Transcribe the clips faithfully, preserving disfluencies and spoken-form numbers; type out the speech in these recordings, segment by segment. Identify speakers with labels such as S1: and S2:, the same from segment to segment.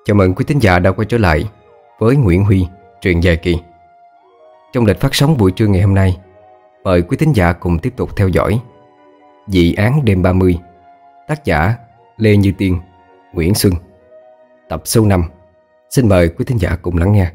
S1: Chào mừng quý thính giả đã quay trở lại với Nguyễn Huy, truyện dài kỳ. Trong lịch phát sóng buổi trưa ngày hôm nay, mời quý thính giả cùng tiếp tục theo dõi Dị án đêm ba mươi, tác giả Lê Như Tiên, Nguyễn Xuân, tập số năm. Xin mời quý thính giả cùng lắng nghe.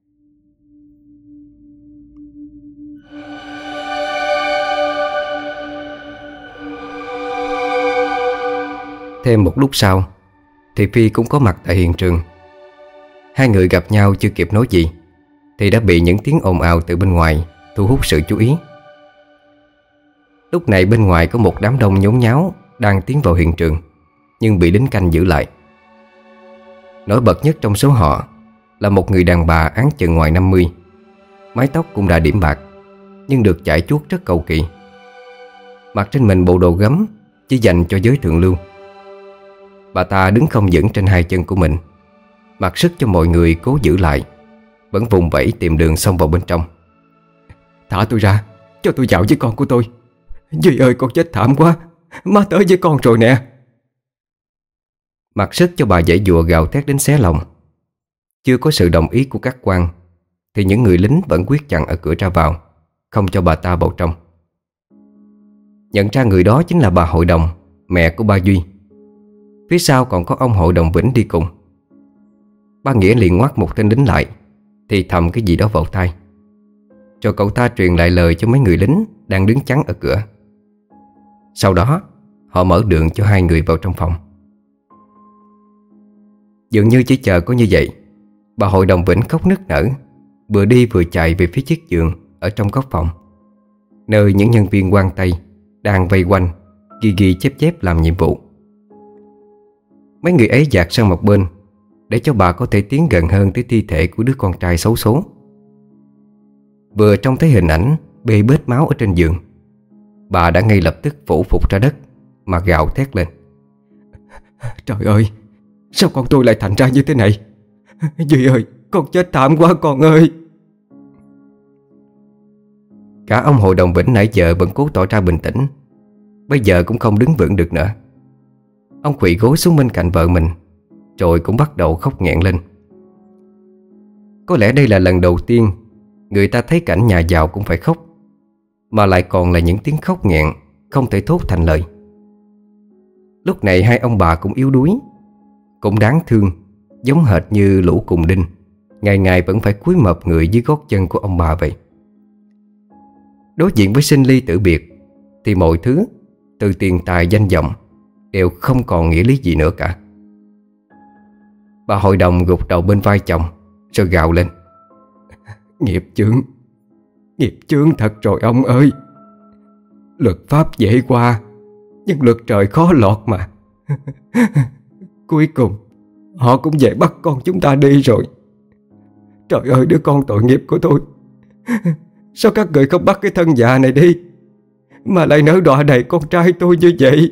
S1: Thêm một lúc sau thì Phi cũng có mặt tại hiện trường. Hai người gặp nhau chưa kịp nói gì thì đã bị những tiếng ồn ào từ bên ngoài thu hút sự chú ý. Lúc này bên ngoài có một đám đông nhốn nháo đang tiến vào hiện trường, nhưng bị lính canh giữ lại. Nổi bật nhất trong số họ là một người đàn bà áng chừng ngoài năm mươi. Mái tóc cũng đã điểm bạc, nhưng được chải chuốt rất cầu kỳ. Mặc trên mình bộ đồ gấm chỉ dành cho giới thượng lưu. Bà ta đứng không vững trên hai chân của mình, mặc sức cho mọi người cố giữ lại, vẫn vùng vẫy tìm đường xông vào bên trong.
S2: Thả tôi ra, cho tôi vào với con của tôi. Duy ơi, con chết thảm quá, má tới với con rồi nè.
S1: Mặc sức cho bà giãy giụa gào thét đến xé lòng. Chưa có sự đồng ý của các quan thì những người lính vẫn quyết chặn ở cửa ra vào, không cho bà ta vào trong. Nhận ra người đó chính là bà hội đồng, mẹ của ba Duy. Phía sau còn có ông hội đồng Vĩnh đi cùng. Ba Nghĩa liền ngoắt một tên lính lại, thì thầm cái gì đó vào tai. Rồi cậu ta truyền lại lời cho mấy người lính đang đứng chắn ở cửa. Sau đó họ mở đường cho hai người vào trong phòng. Dường như chỉ chờ có như vậy, bà hội đồng Vĩnh khóc nức nở, vừa đi vừa chạy về phía chiếc giường ở trong góc phòng, nơi những nhân viên quan Tây đang vây quanh ghi ghi chép chép làm nhiệm vụ. Mấy người ấy dạt sang một bên để cho bà có thể tiến gần hơn tới thi thể của đứa con trai xấu số. Vừa trông thấy hình ảnh bê bết máu ở trên giường, bà đã ngay lập tức phủ phục ra đất mà gào thét lên.
S2: Trời ơi, sao con tôi lại thành ra như thế này? Duy ơi, con chết thảm quá con ơi.
S1: Cả ông hội đồng Vĩnh nãy giờ vẫn cố tỏ ra bình tĩnh, bây giờ cũng không đứng vững được nữa. Ông khuỵu gối xuống bên cạnh vợ mình, rồi cũng bắt đầu khóc nghẹn lên. Có lẽ đây là lần đầu tiên người ta thấy cảnh nhà giàu cũng phải khóc, mà lại còn là những tiếng khóc nghẹn không thể thốt thành lời. Lúc này hai ông bà cũng yếu đuối, cũng đáng thương, giống hệt như lũ cùng đinh ngày ngày vẫn phải cúi mọp người dưới gót chân của ông bà vậy. Đối diện với sinh ly tử biệt thì mọi thứ, từ tiền tài danh vọng, đều không còn nghĩa lý gì nữa cả. Bà hội đồng gục đầu bên vai chồng, rồi gào lên.
S2: Nghiệp chướng, nghiệp chướng thật rồi ông ơi. Luật pháp dễ qua, nhưng luật trời khó lọt mà. Cuối cùng họ cũng về bắt con chúng ta đi rồi. Trời ơi, đứa con tội nghiệp của tôi, sao các người không bắt cái thân già này đi, mà lại nỡ đọa đầy con trai tôi như vậy?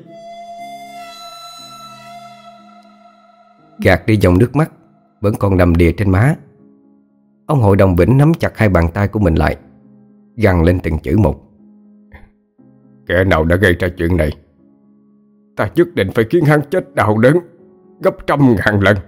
S1: Gạt đi dòng nước mắt vẫn còn đầm đìa trên má, ông hội đồng Vĩnh nắm chặt hai bàn tay của mình lại, gằn lên từng chữ một.
S2: Kẻ nào đã gây ra chuyện này, ta nhất định phải khiến hắn chết đau đớn gấp trăm ngàn lần.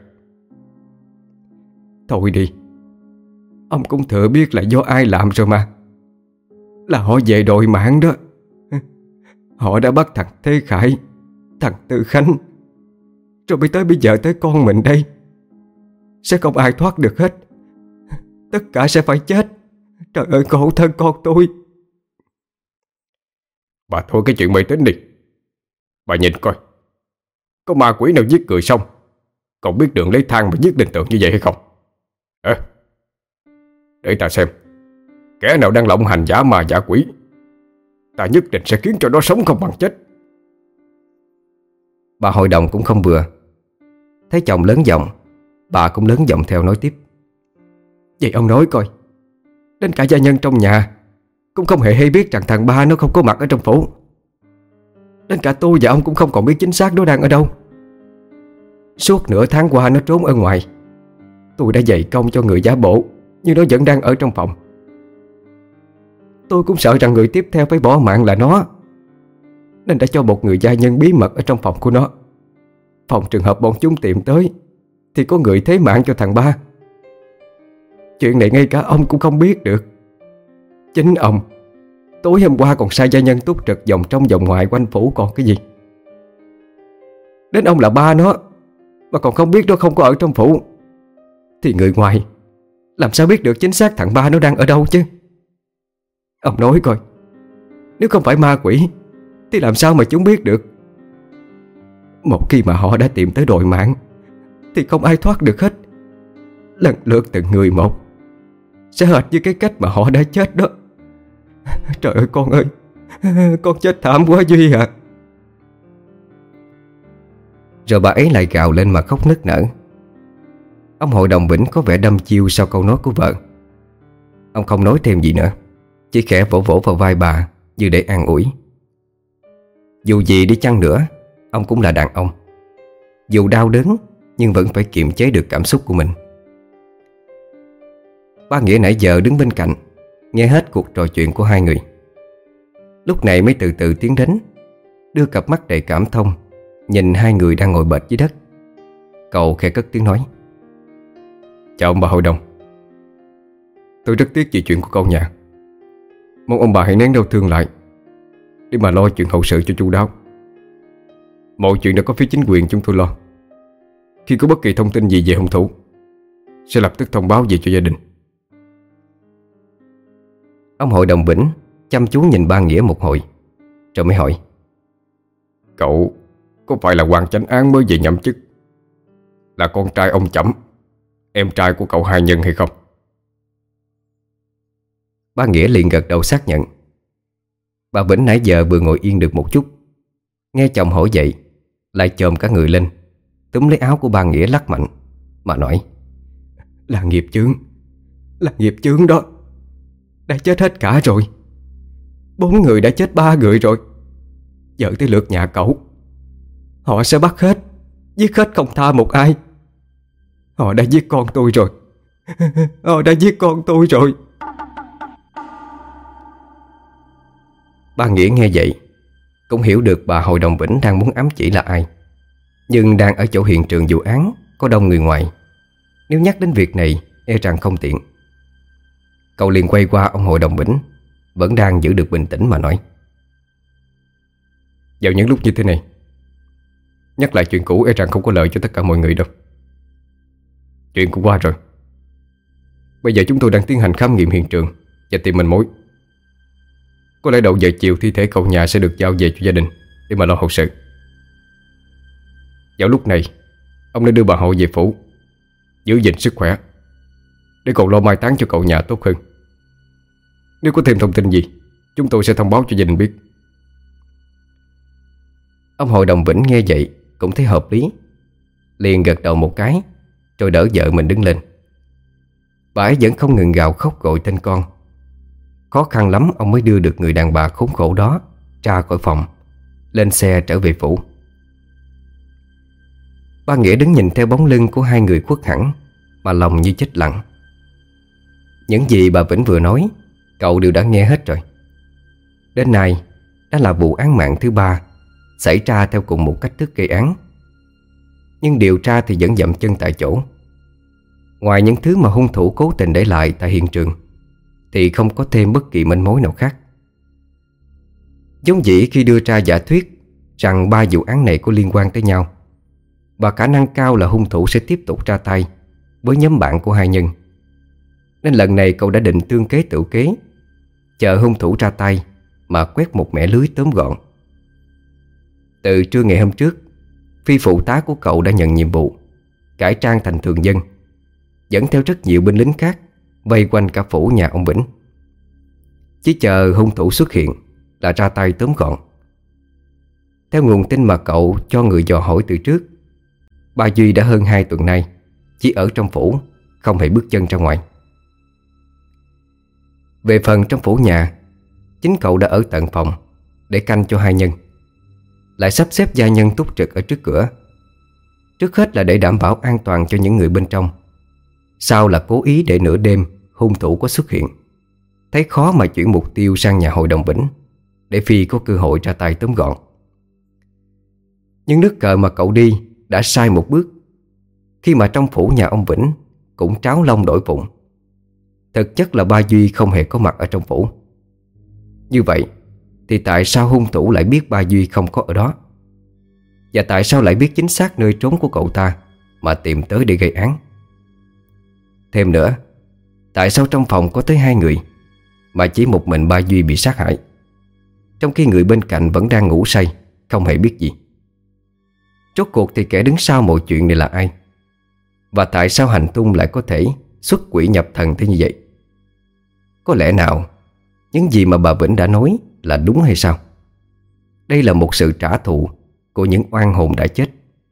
S2: Thôi đi, ông cũng thừa biết là do ai làm rồi mà. Là họ về đòi mạng đó. Họ đã bắt thằng Thế Khải, thằng Tư Khánh, rồi mới tới bây giờ tới con mình đây. Sẽ không ai thoát được hết, tất cả sẽ phải chết. Trời ơi, khổ thân con tôi. Bà thôi cái chuyện mê tín đi. Bà nhìn coi, có ma quỷ nào giết người xong còn biết đường lấy thang mà giết đình tượng như vậy hay không? À, để ta xem kẻ nào đang lộng hành giả ma giả quỷ, ta nhất định sẽ khiến cho nó sống không bằng chết.
S1: Bà hội đồng cũng không vừa. Thấy chồng lớn giọng, bà cũng lớn giọng theo nói tiếp.
S2: Vậy ông nói coi, đến cả gia nhân trong nhà cũng không hề hay biết rằng thằng ba nó không có mặt ở trong phủ. Đến cả tôi và ông cũng không còn biết chính xác nó đang ở đâu. Suốt nửa tháng qua nó trốn ở ngoài. Tôi đã dày công cho người giả bộ, nhưng nó vẫn đang ở trong phòng. Tôi cũng sợ rằng người tiếp theo phải bỏ mạng là nó, nên đã cho một người gia nhân bí mật ở trong phòng của nó, phòng trường hợp bọn chúng tìm tới thì có người thế mạng cho thằng ba. Chuyện này ngay cả ông cũng không biết được. Chính ông tối hôm qua còn sai gia nhân túc trực vòng trong vòng ngoài quanh phủ còn cái gì. Đến ông là ba nó mà còn không biết nó không có ở trong phủ, thì người ngoài làm sao biết được chính xác thằng ba nó đang ở đâu chứ? Ông nói coi, nếu không phải ma quỷ thì làm sao mà chúng biết được? Một khi mà họ đã tìm tới đồi mạng thì không ai thoát được hết. Lần lượt từng người một, sẽ hệt như cái cách mà họ đã chết đó. Trời ơi con ơi, con chết thảm quá Duy à.
S1: Rồi bà ấy lại gào lên mà khóc nức nở. Ông hội đồng Vĩnh có vẻ đăm chiêu sau câu nói của vợ. Ông không nói thêm gì nữa, chỉ khẽ vỗ vỗ vào vai bà như để an ủi. Dù gì đi chăng nữa, ông cũng là đàn ông. Dù đau đớn nhưng vẫn phải kiềm chế được cảm xúc của mình. Ba Nghĩa nãy giờ đứng bên cạnh, nghe hết cuộc trò chuyện của hai người. Lúc này mới từ từ tiến đến, đưa cặp mắt đầy cảm thông nhìn hai người đang ngồi bệt dưới đất. Cậu khẽ cất tiếng nói:
S2: Chào ông bà hội đồng. Tôi rất tiếc về chuyện của con nhà. Mong ông bà hãy nén đau thương lại để mà lo chuyện hậu sự cho chu đáo. Mọi chuyện đã có phía chính quyền chúng tôi lo. Khi có bất kỳ thông tin gì về hung thủ sẽ lập tức thông báo về cho gia đình.
S1: Ông hội đồng Vĩnh chăm chú nhìn ba Nghĩa một hồi, rồi mới hỏi:
S2: Cậu có phải là quan chánh án mới về nhậm chức, là con trai ông Chẩm, em trai của cậu Hai Nhân hay không?
S1: Ba Nghĩa liền gật đầu xác nhận. Bà Vĩnh nãy giờ vừa ngồi yên được một chút, nghe chồng hỏi vậy lại chồm cả người lên, túm lấy áo của ba Nghĩa lắc mạnh mà nói:
S2: Là nghiệp chướng, là nghiệp chướng đó. Đã chết hết cả rồi. Bốn người đã chết ba người rồi. Giờ tới lượt nhà cậu. Họ sẽ bắt hết, giết hết không tha một ai. Họ đã giết con tôi rồi. Họ đã giết con tôi rồi.
S1: Ba Nghĩa nghe vậy cũng hiểu được bà hội đồng Vĩnh đang muốn ám chỉ là ai. Nhưng đang ở chỗ hiện trường vụ án có đông người ngoài, nếu nhắc đến việc này e rằng không tiện. Cậu liền quay qua ông hội đồng Vĩnh, vẫn đang giữ được bình tĩnh mà nói:
S2: Vào những lúc như thế này, nhắc lại chuyện cũ e rằng không có lợi cho tất cả mọi người đâu. Chuyện cũng qua rồi. Bây giờ chúng tôi đang tiến hành khám nghiệm hiện trường và tìm manh mối. Có lẽ đầu giờ chiều thi thể cậu nhà sẽ được giao về cho gia đình để mà lo hậu sự. Vào lúc này, ông nên đưa bà hội về phủ, giữ gìn sức khỏe để cậu lo mai táng cho cậu nhà tốt hơn. Nếu có thêm thông tin gì, chúng tôi sẽ thông báo cho gia đình biết.
S1: Ông hội đồng Vĩnh nghe vậy cũng thấy hợp lý, liền gật đầu một cái, rồi đỡ vợ mình đứng lên. Bà ấy vẫn không ngừng gào khóc gọi tên con. Khó khăn lắm ông mới đưa được người đàn bà khốn khổ đó ra khỏi phòng, lên xe trở về phủ. Ba Nghĩa đứng nhìn theo bóng lưng của hai người khuất hẳn mà lòng như chết lặng. Những gì bà Vĩnh vừa nói cậu đều đã nghe hết rồi. Đến nay đã là vụ án mạng thứ ba xảy ra theo cùng một cách thức gây án. Nhưng điều tra thì vẫn dậm chân tại chỗ. Ngoài những thứ mà hung thủ cố tình để lại tại hiện trường thì không có thêm bất kỳ manh mối nào khác. Giống dĩ khi đưa ra giả thuyết rằng ba vụ án này có liên quan tới nhau, và khả năng cao là hung thủ sẽ tiếp tục ra tay với nhóm bạn của Hai Nhân. Nên lần này cậu đã định tương kế tửu kế, chờ hung thủ ra tay mà quét một mẻ lưới tóm gọn. Từ trưa ngày hôm trước, phi phụ tá của cậu đã nhận nhiệm vụ cải trang thành thường dân, dẫn theo rất nhiều binh lính khác vây quanh cả phủ nhà ông Vĩnh. Chỉ chờ hung thủ xuất hiện là ra tay tóm gọn. Theo nguồn tin mà cậu cho người dò hỏi từ trước, ba Duy đã hơn hai tuần nay chỉ ở trong phủ, không hề bước chân ra ngoài. Về phần trong phủ nhà, chính cậu đã ở tận phòng để canh cho Hai Nhân, lại sắp xếp gia nhân túc trực ở trước cửa. Trước hết là để đảm bảo an toàn cho những người bên trong, sau là cố ý để nửa đêm hung thủ có xuất hiện, thấy khó mà chuyển mục tiêu sang nhà hội đồng Vĩnh, để Phi có cơ hội ra tay tóm gọn. Nhưng nước cờ mà cậu đi đã sai một bước. khi mà trong phủ nhà ông Vĩnh cũng tráo lông đổi phụng. Thực chất là ba Duy không hề có mặt ở trong phủ. Như vậy thì tại sao hung thủ lại biết ba Duy không có ở đó? Và tại sao lại biết chính xác nơi trốn của cậu ta mà tìm tới để gây án? Thêm nữa, tại sao trong phòng có tới hai người mà chỉ một mình ba Duy bị sát hại, trong khi người bên cạnh vẫn đang ngủ say, không hề biết gì? Rốt cuộc thì kẻ đứng sau mọi chuyện này là ai? Và tại sao hành tung lại có thể xuất quỷ nhập thần thế như vậy? Có lẽ nào những gì mà bà Vĩnh đã nói là đúng hay sao? Đây là một sự trả thù của những oan hồn đã chết.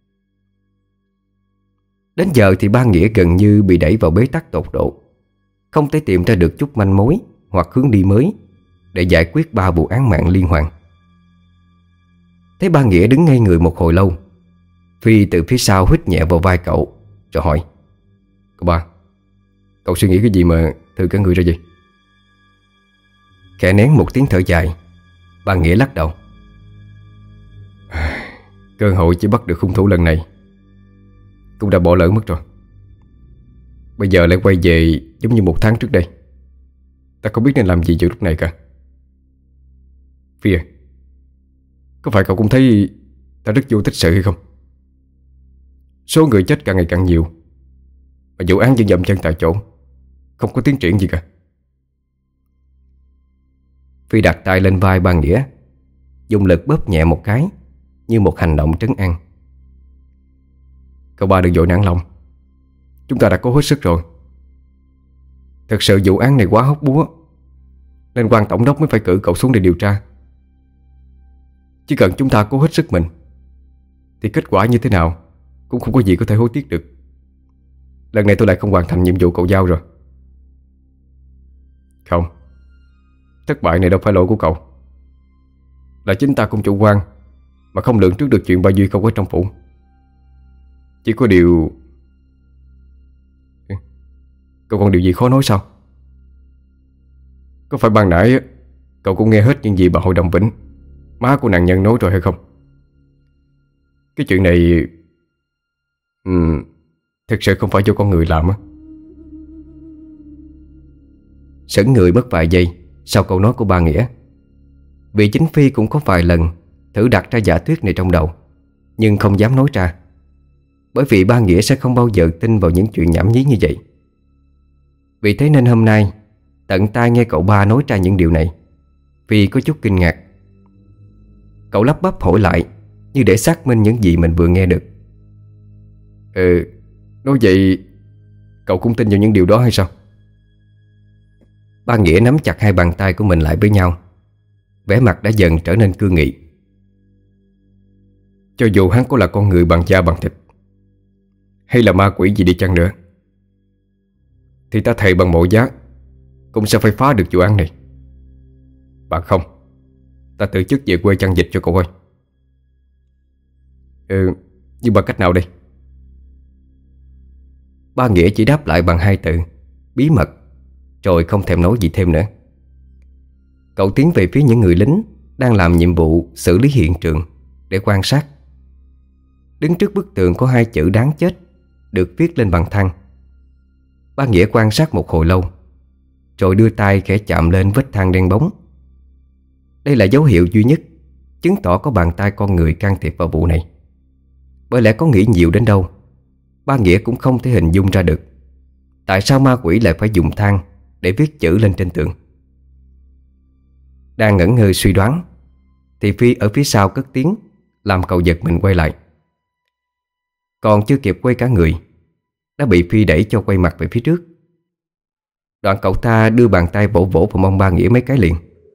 S1: Đến giờ thì ba Nghĩa gần như bị đẩy vào bế tắc tột độ, không thể tìm ra được chút manh mối hoặc hướng đi mới để giải quyết ba vụ án mạng liên hoàn. Thấy ba Nghĩa đứng ngây người một hồi lâu, Phi từ phía sau hít nhẹ vào vai cậu rồi hỏi: "Cậu ba, cậu suy nghĩ cái gì mà thư cả người ra vậy?" Khẽ nén một tiếng thở dài, ba Nghĩa lắc đầu: "Cơ hội chỉ bắt được hung thủ lần này cũng đã bỏ lỡ mất rồi. Bây giờ lại quay về giống như một tháng trước đây. Ta không biết nên làm gì giữa lúc này cả. Phi à, có phải cậu cũng thấy ta rất vô tích sự hay không? Số người chết càng ngày càng nhiều, mà vụ án vẫn dậm chân tại chỗ, không có tiến triển gì cả." Phi đặt tay lên vai ba Nghĩa, dùng lực bóp nhẹ một cái, như một hành động trấn an. "Cậu ba đừng vội nản lòng. Chúng ta đã cố hết sức rồi. Thật sự vụ án này quá hóc búa, nên quan tổng đốc mới phải cử cậu xuống để điều tra. Chỉ cần chúng ta cố hết sức mình thì kết quả như thế nào cũng không có gì có thể hối tiếc được. Lần này tôi lại không hoàn thành nhiệm vụ cậu giao rồi." "Không, thất bại này đâu phải lỗi của cậu. Là chính ta cũng chủ quan mà không lường trước được chuyện ba Duy không có trong phủ. Chỉ có điều... Cậu còn điều gì khó nói sao? Có phải ban nãy cậu cũng nghe hết những gì bà Hội đồng Vĩnh, má của nạn nhân nói rồi hay không? Cái chuyện này um, thực sự không phải do con người làm á." Sững người mất vài giây sau câu nói của ba Nghĩa, vì chính Phi cũng có vài lần thử đặt ra giả thuyết này trong đầu, nhưng không dám nói ra, bởi vì ba Nghĩa sẽ không bao giờ tin vào những chuyện nhảm nhí như vậy. Vì thế nên hôm nay tận tai nghe cậu ba nói ra những điều này, Phi có chút kinh ngạc. Cậu lắp bắp hỏi lại, như để xác minh những gì mình vừa nghe được: "Ừ, nói vậy cậu cũng tin vào những điều đó hay sao?" Ba Nghĩa nắm chặt hai bàn tay của mình lại với nhau, vẻ mặt đã dần trở nên cương nghị. "Cho dù hắn có là con người bằng da bằng thịt, hay là ma quỷ gì đi chăng nữa, thì ta thề bằng mọi giá cũng sẽ phải phá được vụ án này. Bạn không, ta tự chức về quê chăn dịch cho cậu ơi." "Ừ, nhưng bằng cách nào đây?" Ba Nghĩa chỉ đáp lại bằng hai từ: bí mật, rồi không thèm nói gì thêm nữa. Cậu tiến về phía những người lính đang làm nhiệm vụ xử lý hiện trường để quan sát. Đứng trước bức tường có hai chữ đáng chết được viết lên bằng than. Ba Nghĩa quan sát một hồi lâu, rồi đưa tay khẽ chạm lên vết than đen bóng. Đây là dấu hiệu duy nhất chứng tỏ có bàn tay con người can thiệp vào vụ này. Bởi lẽ có nghĩ nhiều đến đâu, ba Nghĩa cũng không thể hình dung ra được tại sao ma quỷ lại phải dùng than để viết chữ lên trên tường. Đang ngẩn ngơ suy đoán thì Phi ở phía sau cất tiếng làm cậu giật mình quay lại. Còn chưa kịp quay cả người đã bị Phi đẩy cho quay mặt về phía trước. Đoạn cậu ta đưa bàn tay vỗ vỗ vào mông ba Nghĩa mấy cái liền.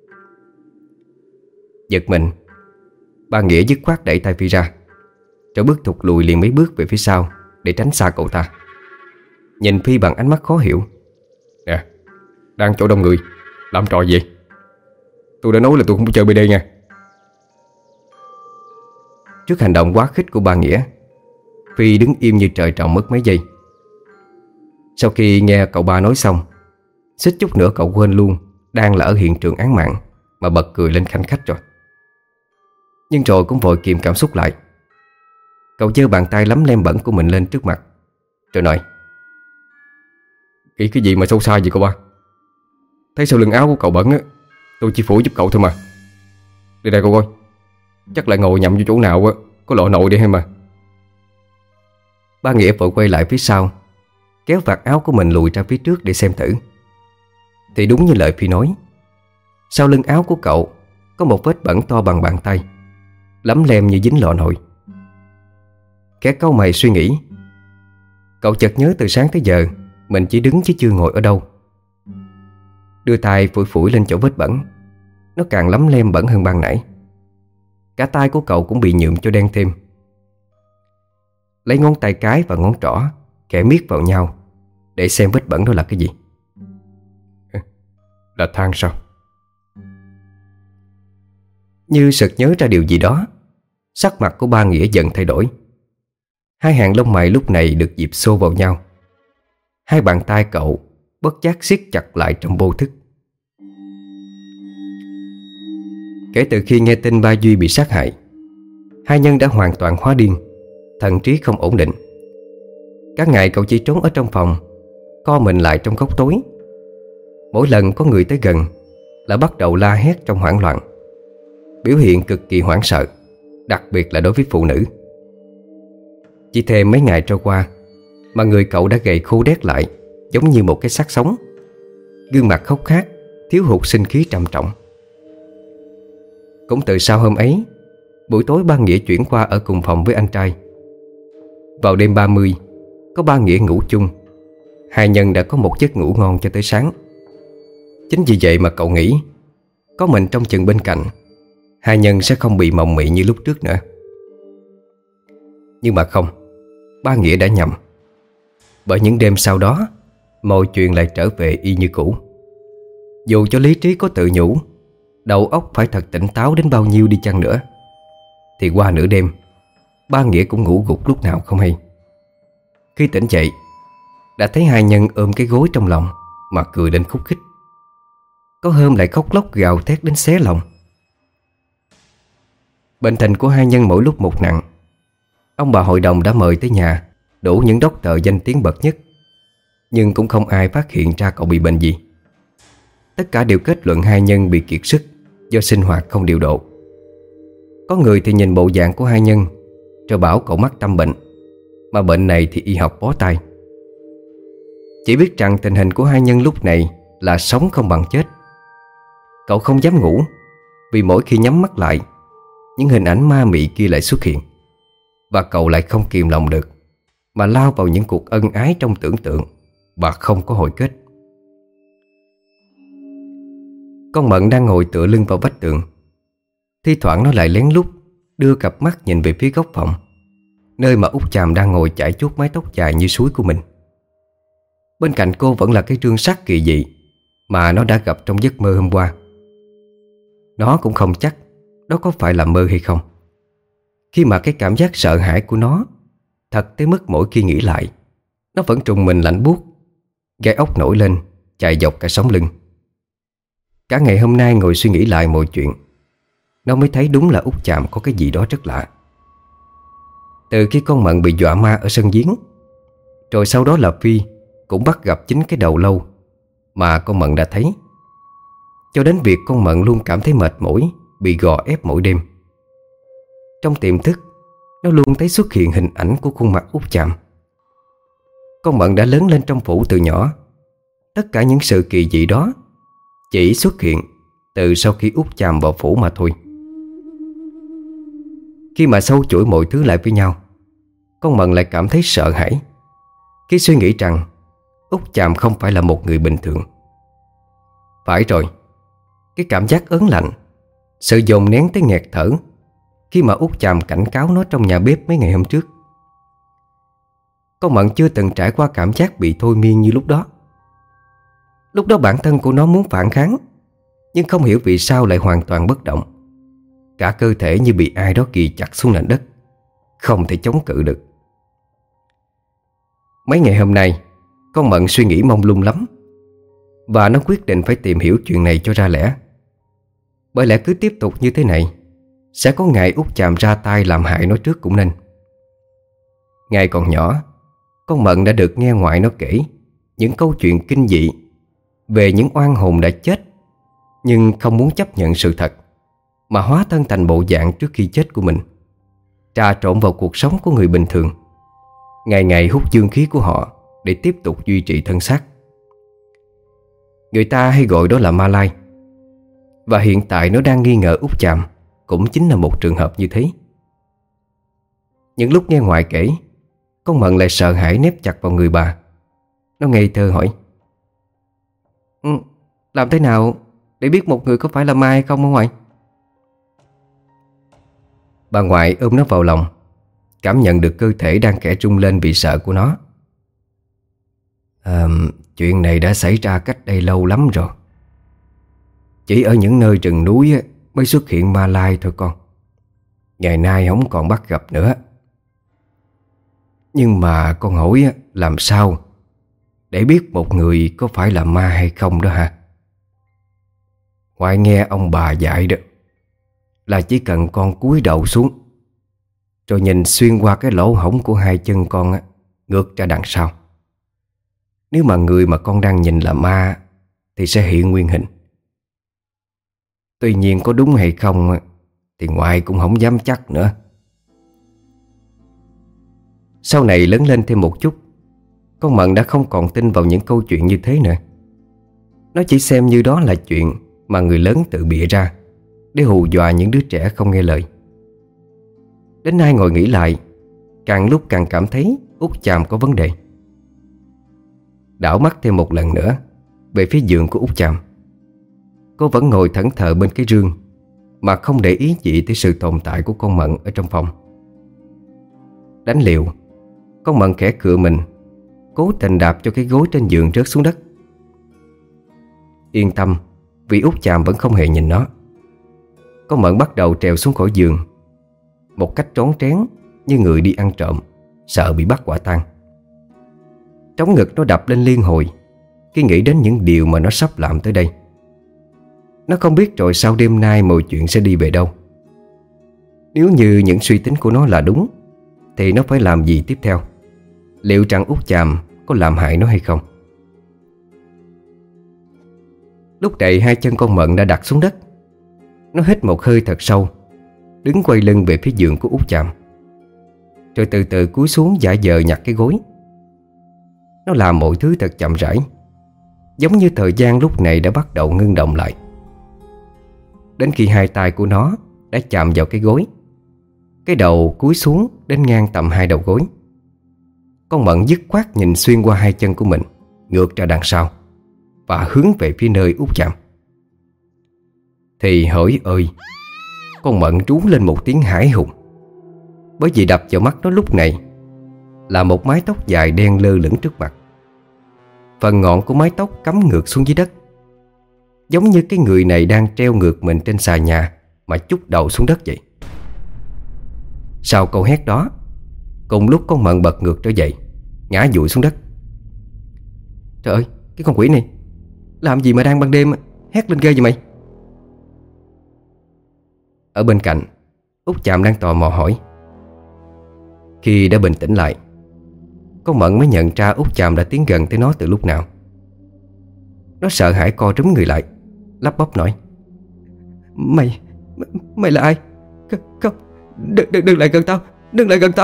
S1: Giật mình, ba Nghĩa dứt khoát đẩy tay Phi ra, rồi bước thụt lùi liền mấy bước về phía sau để tránh xa cậu ta. Nhìn Phi bằng ánh mắt khó hiểu. "Nè, đang chỗ đông người, làm trò gì? Tôi đã nói là tôi không có chơi bê đê nha." Trước hành động quá khích của ba Nghĩa, Phi đứng im như trời trồng mất mấy giây. Sau khi nghe cậu ba nói xong, suýt chút nữa cậu quên luôn đang là ở hiện trường án mạng mà bật cười lên khanh khách rồi. Nhưng rồi cũng vội kìm cảm xúc lại. Cậu giơ bàn tay lấm lem bẩn của mình lên trước mặt, rồi nói:
S2: Nghĩ cái gì mà sâu xa vậy cậu ba? Thấy sau lưng áo của cậu bẩn á, tôi chỉ phủi giúp cậu thôi mà. Đi đây cậu coi, chắc lại ngồi nhầm vô chỗ nào á, có lộ nội đi hay mà.
S1: Ba Nghĩa vội quay lại phía sau, kéo vạt áo của mình lùi ra phía trước để xem thử. Thì đúng như lời Phi nói, sau lưng áo của cậu có một vết bẩn to bằng bàn tay, lấm lem như dính lọ nồi. Kẻ cau mày suy nghĩ. Cậu chợt nhớ từ sáng tới giờ mình chỉ đứng chứ chưa ngồi ở đâu. Đưa tay phủi phủi lên chỗ vết bẩn, nó càng lấm lem bẩn hơn ban nãy. Cả tay của cậu cũng bị nhuộm cho đen thêm. Lấy ngón tay cái và ngón trỏ kẻ miết vào nhau để xem vết bẩn đó là cái gì.
S2: Là than sao?
S1: Như sực nhớ ra điều gì đó, sắc mặt của Ba Nghĩa dần thay đổi. Hai hàng lông mày lúc này được dịp xô vào nhau. Hai bàn tay cậu bất giác siết chặt lại trong vô thức. Kể từ khi nghe tin ba Duy bị sát hại, hai nhân đã hoàn toàn hóa điên, thần trí không ổn định. Các ngày cậu chỉ trốn ở trong phòng, co mình lại trong góc tối. Mỗi lần có người tới gần là bắt đầu la hét trong hoảng loạn, biểu hiện cực kỳ hoảng sợ, đặc biệt là đối với phụ nữ. Chỉ thêm mấy ngày trôi qua mà người cậu đã gầy khô đét lại, giống như một cái xác sống. Gương mặt khóc khát, thiếu hụt sinh khí trầm trọng. Cũng từ sau hôm ấy, buổi tối Ba Nghĩa chuyển qua ở cùng phòng với anh trai. Vào đêm ba mươi, có Ba Nghĩa ngủ chung, hai nhân đã có một giấc ngủ ngon cho tới sáng. Chính vì vậy mà cậu nghĩ có mình trong chừng bên cạnh, hai nhân sẽ không bị mộng mị như lúc trước nữa. Nhưng mà không, Ba Nghĩa đã nhầm. Bởi những đêm sau đó, mọi chuyện lại trở về y như cũ. Dù cho lý trí có tự nhủ đầu óc phải thật tỉnh táo đến bao nhiêu đi chăng nữa, thì qua nửa đêm Ba Nghĩa cũng ngủ gục lúc nào không hay. Khi tỉnh dậy, đã thấy hai nhân ôm cái gối trong lòng mà cười đến khúc khích. Có hôm lại khóc lóc gào thét đến xé lòng. Bệnh tình của hai nhân mỗi lúc một nặng. Ông bà hội đồng đã mời tới nhà đủ những doctor danh tiếng bậc nhất, nhưng cũng không ai phát hiện ra cậu bị bệnh gì. Tất cả đều kết luận hai nhân bị kiệt sức do sinh hoạt không điều độ. Có người thì nhìn bộ dạng của hai nhân rồi bảo cậu mắc tâm bệnh, mà bệnh này thì y học bó tay. Chỉ biết rằng tình hình của hai nhân lúc này là sống không bằng chết. Cậu không dám ngủ, vì mỗi khi nhắm mắt lại, những hình ảnh ma mị kia lại xuất hiện, và cậu lại không kìm lòng được mà lao vào những cuộc ân ái trong tưởng tượng và không có hồi kết. Con Mận đang ngồi tựa lưng vào vách tường. Thi thoảng nó lại lén lút đưa cặp mắt nhìn về phía góc phòng, nơi mà Út Chàm đang ngồi chải chuốt mái tóc dài như suối của mình. Bên cạnh cô vẫn là cái trương sắt kỳ dị mà nó đã gặp trong giấc mơ hôm qua. Nó cũng không chắc đó có phải là mơ hay không, khi mà cái cảm giác sợ hãi của nó thật tới mức mỗi khi nghĩ lại, nó vẫn trùng mình lạnh buốt, gai ốc nổi lên, chạy dọc cả sống lưng. Cả ngày hôm nay ngồi suy nghĩ lại mọi chuyện, nó mới thấy đúng là Út Chàm có cái gì đó rất lạ. Từ khi con Mận bị dọa ma ở sân giếng, rồi sau đó là Phi cũng bắt gặp chính cái đầu lâu mà con Mận đã thấy, cho đến việc con Mận luôn cảm thấy mệt mỏi, bị gò ép mỗi đêm. Trong tiềm thức, nó luôn thấy xuất hiện hình ảnh của khuôn mặt Út Chàm. Con Mận đã lớn lên trong phủ từ nhỏ. Tất cả những sự kỳ dị đó chỉ xuất hiện từ sau khi Út Chàm vào phủ mà thôi. Khi mà sâu chuỗi mọi thứ lại với nhau, con Mận lại cảm thấy sợ hãi khi suy nghĩ rằng Út Chàm không phải là một người bình thường. Phải rồi, cái cảm giác ớn lạnh, sự dồn nén tới nghẹt thở khi mà Út Chàm cảnh cáo nó trong nhà bếp mấy ngày hôm trước. Con Mận chưa từng trải qua cảm giác bị thôi miên như lúc đó. Lúc đó bản thân của nó muốn phản kháng, nhưng không hiểu vì sao lại hoàn toàn bất động. Cả cơ thể như bị ai đó kì chặt xuống nền đất, không thể chống cự được. Mấy ngày hôm nay, con Mận suy nghĩ mông lung lắm, và nó quyết định phải tìm hiểu chuyện này cho ra lẽ. Bởi lẽ cứ tiếp tục như thế này, sẽ có ngày Út Chàm ra tay làm hại nó trước cũng nên. Ngày còn nhỏ, con Mận đã được nghe ngoại nó kể những câu chuyện kinh dị về những oan hồn đã chết nhưng không muốn chấp nhận sự thật, mà hóa thân thành bộ dạng trước khi chết của mình, trà trộn vào cuộc sống của người bình thường, ngày ngày hút dương khí của họ để tiếp tục duy trì thân xác. Người ta hay gọi đó là ma lai. Và hiện tại nó đang nghi ngờ Út Chàm cũng chính là một trường hợp như thế. Những lúc nghe ngoại kể, con Mận lại sợ hãi nép chặt vào người bà. Nó ngây thơ hỏi: ừ, làm thế nào để biết một người có phải là ma hay không hả ngoại? Bà ngoại ôm nó vào lòng, cảm nhận được cơ thể đang khẽ rung lên vì sợ của nó. à, Chuyện này đã xảy ra cách đây lâu lắm rồi. Chỉ ở những nơi rừng núi mới xuất hiện ma lai thôi con. Ngày nay không còn bắt gặp nữa. Nhưng mà con hỏi làm sao để biết một người có phải là ma hay không đó hả? Ngoại nghe ông bà dạy đó, là chỉ cần con cúi đầu xuống rồi nhìn xuyên qua cái lỗ hổng của hai chân con á, ngược ra đằng sau. Nếu mà người mà con đang nhìn là ma thì sẽ hiện nguyên hình. Tuy nhiên có đúng hay không thì ngoại cũng không dám chắc nữa. Sau này lớn lên thêm một chút, con Mận đã không còn tin vào những câu chuyện như thế nữa. Nó chỉ xem như đó là chuyện mà người lớn tự bịa ra để hù dọa những đứa trẻ không nghe lời. Đến nay ngồi nghĩ lại, càng lúc càng cảm thấy Út Chàm có vấn đề. Đảo mắt thêm một lần nữa về phía giường của Út Chàm. Cô vẫn ngồi thẫn thờ bên cái rương mà không để ý gì tới sự tồn tại của con Mận ở trong phòng. Đánh liều, con Mận khẽ cựa mình, cố tình đạp cho cái gối trên giường rớt xuống đất. Yên tâm, vì Út Chàm vẫn không hề nhìn nó. Con Mận bắt đầu trèo xuống khỏi giường một cách trón trén như người đi ăn trộm, sợ bị bắt quả tang. Trống ngực nó đập lên liên hồi khi nghĩ đến những điều mà nó sắp làm tới đây. Nó không biết rồi sau đêm nay mọi chuyện sẽ đi về đâu. Nếu như những suy tính của nó là đúng thì nó phải làm gì tiếp theo? Liệu rằng Út Chàm có làm hại nó hay không? Lúc này hai chân con Mận đã đặt xuống đất. Nó hít một hơi thật sâu, đứng quay lưng về phía giường của Út Chàm, rồi từ từ cúi xuống giả vờ nhặt cái gối. Nó làm mọi thứ thật chậm rãi, giống như thời gian lúc này đã bắt đầu ngưng động lại. Đến khi hai tay của nó đã chạm vào cái gối, cái đầu cúi xuống đến ngang tầm hai đầu gối, con Mận dứt khoát nhìn xuyên qua hai chân của mình, ngược ra đằng sau và hướng về phía nơi Út Chàm. Thì hỡi ơi, con Mận trú lên một tiếng hãi hùng, bởi vì đập vào mắt nó lúc này là một mái tóc dài đen lơ lửng trước mặt. Phần ngọn của mái tóc cắm ngược xuống dưới đất, giống như cái người này đang treo ngược mình trên xà nhà mà chúc đầu xuống đất vậy. Sau câu hét đó, cùng lúc con Mận bật ngược trở dậy, ngã dụi xuống đất. Trời ơi, cái con quỷ này làm gì mà đang ban đêm hét lên ghê vậy mày? Ở bên cạnh, Út Chàm đang tò mò hỏi. Khi đã bình tĩnh lại, con Mận mới nhận ra Út Chàm đã tiến gần tới nó từ lúc nào. Nó sợ hãi co rúm người lại, lắp bắp nói: Mày, mày là ai? Không, đừng, đừng, đừng lại gần tao, đừng lại gần tao.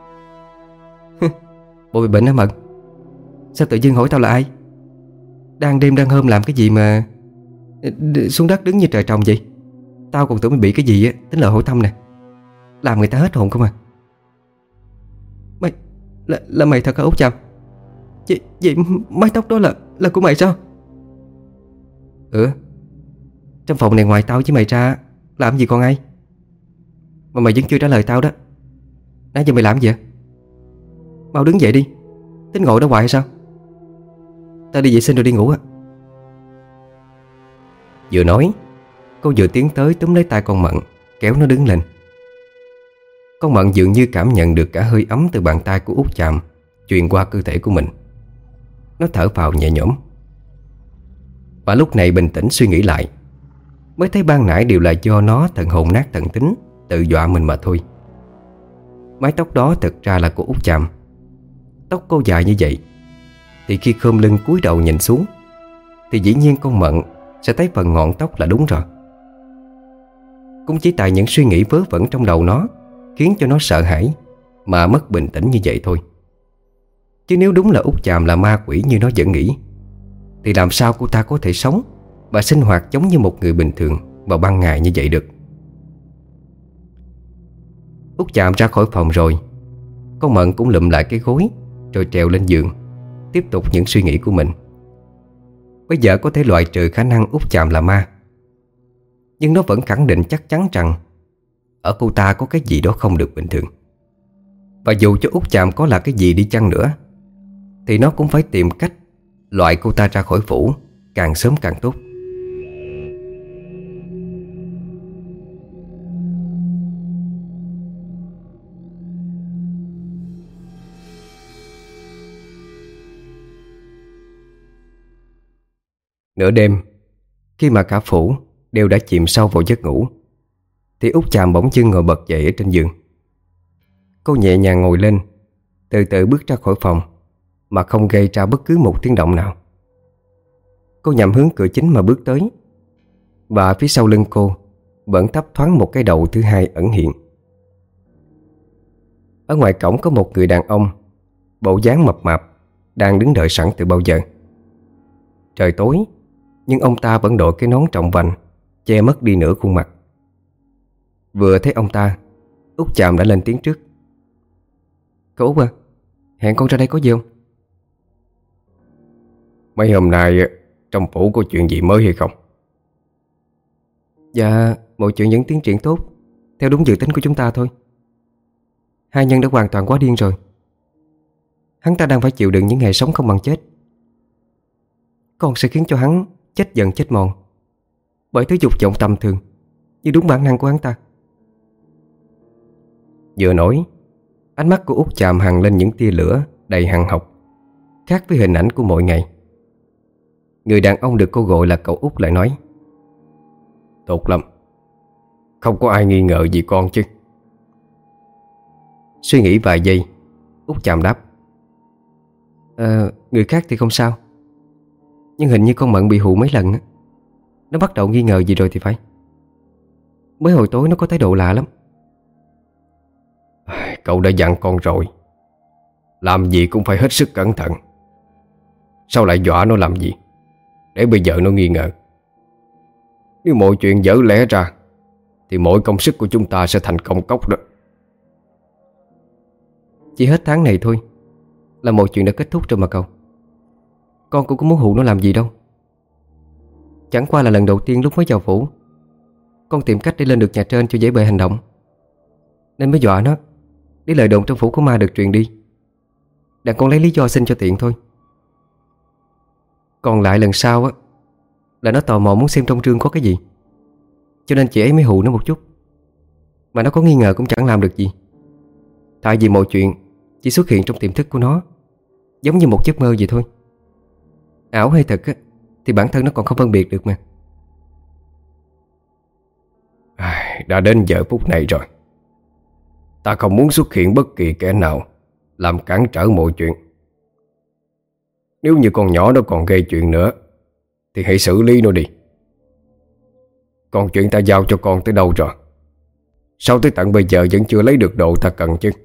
S1: Bộ bị bệnh hả Mận? Sao tự dưng hỏi tao là ai? Đang đêm đang hôm làm cái gì mà xuống đất đứng như trời trồng vậy? Tao còn tưởng mày bị cái gì á, tính là hỏi thăm nè. Làm người ta hết hồn không à. Mày, là, là mày thật hả Út Chàm? Vậy, vậy mái tóc đó là là của mày sao? Ừ. Trong phòng này ngoài tao với mày ra làm gì còn ai? Mà mày vẫn chưa trả lời tao đó. Nãy giờ mày làm gì vậy? Mau đứng dậy đi, tính ngồi đó hoài hay sao? Tao đi vệ sinh rồi đi ngủ á. Vừa nói, cô vừa tiến tới túm lấy tay con Mận, kéo nó đứng lên. Con Mận dường như cảm nhận được cả hơi ấm từ bàn tay của Út Chàm truyền qua cơ thể của mình. Nó thở phào nhẹ nhõm. Và lúc này bình tĩnh suy nghĩ lại, mới thấy ban nãy đều là do nó thần hồn nát thần tính tự dọa mình mà thôi. Mái tóc đó thực ra là của Út Chàm. Tóc cô dài như vậy, thì khi khom lưng cúi đầu nhìn xuống thì dĩ nhiên con Mận sẽ thấy phần ngọn tóc là đúng rồi. Cũng chỉ tại những suy nghĩ vớ vẩn trong đầu nó khiến cho nó sợ hãi mà mất bình tĩnh như vậy thôi. Chứ nếu đúng là Út Chàm là ma quỷ như nó vẫn nghĩ, thì làm sao cô ta có thể sống và sinh hoạt giống như một người bình thường vào ban ngày như vậy được. Út Chàm ra khỏi phòng rồi, con Mận cũng lụm lại cái gối rồi trèo lên giường, tiếp tục những suy nghĩ của mình. Bây giờ có thể loại trừ khả năng Út Chàm là ma, nhưng nó vẫn khẳng định chắc chắn rằng ở cô ta có cái gì đó không được bình thường. Và dù cho Út Chàm có là cái gì đi chăng nữa thì nó cũng phải tìm cách loại cô ta ra khỏi phủ, càng sớm càng tốt. Nửa đêm, khi mà cả phủ đều đã chìm sâu vào giấc ngủ, thì Út Chàm bỗng dưng ngồi bật dậy ở trên giường. Cô nhẹ nhàng ngồi lên, từ từ bước ra khỏi phòng mà không gây ra bất cứ một tiếng động nào. Cô nhắm hướng cửa chính mà bước tới, và phía sau lưng cô vẫn thấp thoáng một cái đầu thứ hai ẩn hiện. Ở ngoài cổng có một người đàn ông, bộ dáng mập mạp, đang đứng đợi sẵn từ bao giờ. Trời tối, nhưng ông ta vẫn đội cái nón trọng vành che mất đi nửa khuôn mặt. Vừa thấy ông ta, Út Chàm đã lên tiếng trước. "Cậu Út à, hẹn con ra đây có gì không?"
S2: "Mấy hôm nay trong phủ có chuyện gì mới hay không?"
S1: "Dạ, mọi chuyện vẫn tiến triển tốt, theo đúng dự tính của chúng ta thôi. Hai nhân đã hoàn toàn quá điên rồi. Hắn ta đang phải chịu đựng những ngày sống không bằng chết. Con sẽ khiến cho hắn chết dần chết mòn bởi thứ dục vọng tầm thường, như đúng bản năng của hắn ta." Vừa nói, ánh mắt của Út Chàm hằn lên những tia lửa đầy hằn học, khác với hình ảnh của mọi ngày. Người đàn ông được cô gọi là cậu Út lại nói:
S2: "Tốt lắm, không có ai nghi ngờ gì con chứ?"
S1: Suy nghĩ vài giây, Út Chàm đáp: Ờ, người khác thì không sao, nhưng hình như con Mận bị hù mấy lần á. Nó bắt đầu nghi ngờ gì rồi thì phải. Mới hồi tối nó có thái độ lạ lắm."
S2: "Cậu đã dặn con rồi, làm gì cũng phải hết sức cẩn thận. Sao lại dọa nó làm gì để bây giờ nó nghi ngờ? Nếu mọi chuyện dở lẽ ra thì mọi công sức của chúng ta sẽ thành công cốc đó."
S1: "Chỉ hết tháng này thôi là mọi chuyện đã kết thúc rồi mà cậu. Con cũng có muốn hù nó làm gì đâu. Chẳng qua là lần đầu tiên lúc mới vào phủ, con tìm cách để lên được nhà trên cho dễ bề hành động, nên mới dọa nó để lời đồn trong phủ có ma được truyền đi. Đặng con lấy lý do xin cho tiện thôi. Còn lại lần sau á là nó tò mò muốn xem trong trương có cái gì, cho nên chị ấy mới hù nó một chút. Mà nó có nghi ngờ cũng chẳng làm được gì. Tại vì mọi chuyện chỉ xuất hiện trong tiềm thức của nó, giống như một giấc mơ vậy thôi. Ảo hay thật á thì bản thân nó còn không phân biệt được mà."
S2: "Đã đến giờ phút này rồi, ta không muốn xuất hiện bất kỳ kẻ nào làm cản trở mọi chuyện. Nếu như con nhỏ đó còn gây chuyện nữa thì hãy xử lý nó đi. Còn chuyện ta giao cho con tới đâu rồi? Sao tới tận bây giờ vẫn chưa lấy được đồ ta cần chứ?"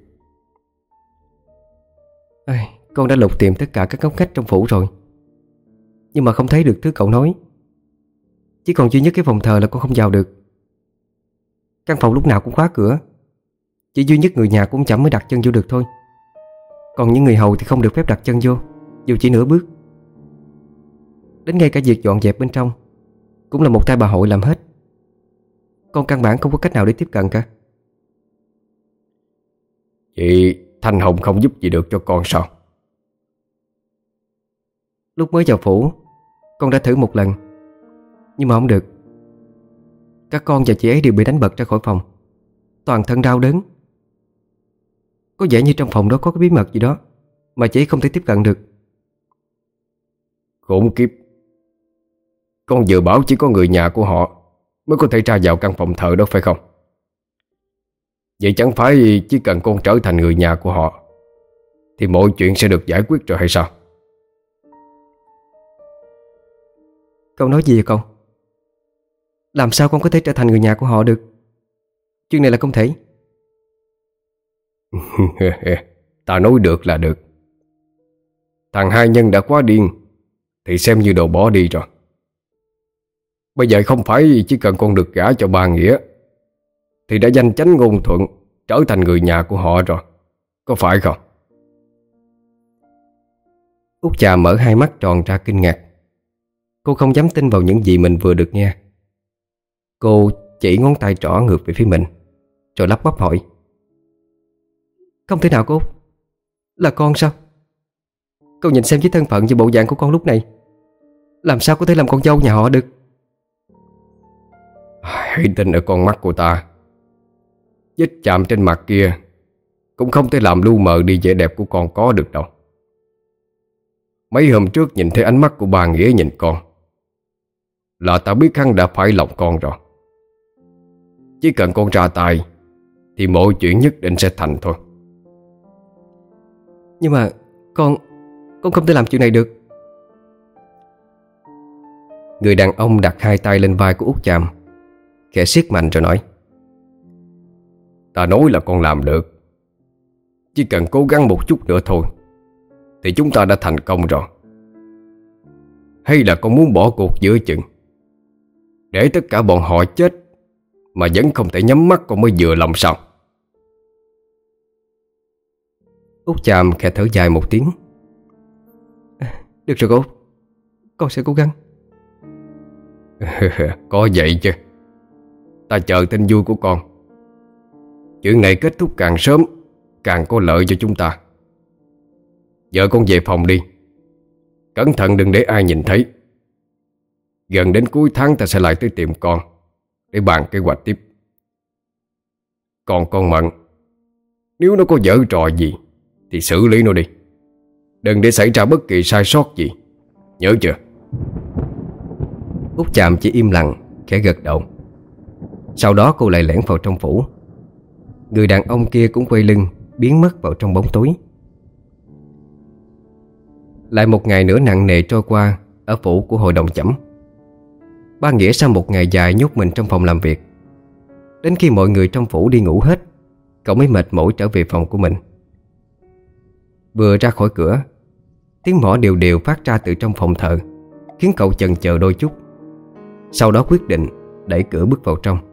S1: Ai, con đã lục tìm tất cả các ngóc ngách trong phủ rồi, nhưng mà không thấy được thứ cậu nói. Chỉ còn duy nhất cái phòng thờ là con không vào được. Căn phòng lúc nào cũng khóa cửa, chỉ duy nhất người nhà của ông Chẩm mới đặt chân vô được thôi. Còn những người hầu thì không được phép đặt chân vô, dù chỉ nửa bước. Đến ngay cả việc dọn dẹp bên trong cũng là một tay bà hội làm hết. Con căn bản không có cách nào để tiếp cận cả."
S2: "Chị Thanh Hồng không giúp gì được cho con sao?"
S1: "Lúc mới vào phủ, con đã thử một lần, nhưng mà không được. Các con và chị ấy đều bị đánh bật ra khỏi phòng, toàn thân đau đớn. Có vẻ như trong phòng đó có cái bí mật gì đó mà chị ấy không thể tiếp cận được."
S2: "Khốn kiếp, con vừa bảo chỉ có người nhà của họ mới có thể ra vào căn phòng thờ đó phải không? Vậy chẳng phải chỉ cần con trở thành người nhà của họ
S3: thì mọi chuyện sẽ được giải quyết rồi hay sao?
S1: Cậu nói gì vậy cậu? Làm sao con có thể trở thành người nhà của họ được? Chuyện này là không thể.
S3: Ta nói được là được. Thằng hai nhân đã quá điên thì xem như đồ bỏ đi rồi. Bây giờ không phải chỉ cần con được gả cho bà Nghĩa thì đã danh chánh ngôn thuận, trở thành người nhà của họ rồi, có phải không?
S1: Út Chà mở hai mắt tròn ra kinh ngạc. Cô không dám tin vào những gì mình vừa được nghe. Cô chỉ ngón tay trỏ ngược về phía mình, rồi lắp bắp hỏi: Không thể nào cô Út? Là con sao? Cậu nhìn xem với thân phận và bộ dạng của con lúc này, làm sao có thể làm con dâu nhà họ được?
S3: Hãy tin ở con mắt của ta. Vết chạm trên mặt kia cũng không thể làm lu mờ đi vẻ đẹp của con có được đâu. Mấy hôm trước nhìn thấy ánh mắt của bà Nghĩa nhìn con là ta biết hắn đã phải lòng con rồi. Chỉ cần con ra tay thì mọi chuyện nhất định sẽ thành thôi.
S1: Nhưng mà con Con không thể làm chuyện này được. Người đàn ông đặt hai tay lên vai của Út Chàm, khẽ siết mạnh rồi nói:
S3: Ta nói là con làm được. Chỉ cần cố gắng một chút nữa thôi thì chúng ta đã thành công rồi. Hay là con muốn bỏ cuộc giữa chừng, để tất cả bọn họ chết mà vẫn không thể nhắm mắt con mới vừa lòng sao?
S1: Út Chàm khẽ thở dài một tiếng: Được rồi cô, con sẽ cố gắng.
S3: Có vậy chứ. Ta chờ tin vui của con. Chuyện này kết thúc càng sớm càng có lợi cho chúng ta. Giờ con về phòng đi. Cẩn thận đừng để ai nhìn thấy. Gần đến cuối tháng ta sẽ lại tới tìm con để bàn kế hoạch tiếp. Còn con Mận, nếu nó có giở trò gì thì xử lý nó đi. Đừng để xảy ra bất kỳ sai sót gì, nhớ chưa?
S1: Út Chàm chỉ im lặng, khẽ gật đầu. Sau đó cô lại lẻn vào trong phủ. Người đàn ông kia cũng quay lưng, biến mất vào trong bóng tối. Lại một ngày nữa nặng nề trôi qua ở phủ của hội đồng chẩm. Ba Nghĩa sau một ngày dài nhốt mình trong phòng làm việc. Đến khi mọi người trong phủ đi ngủ hết, cậu mới mệt mỏi trở về phòng của mình. Vừa ra khỏi cửa, tiếng mõ đều đều phát ra từ trong phòng thờ, khiến cậu chần chờ đôi chút. Sau đó quyết định đẩy cửa bước vào trong.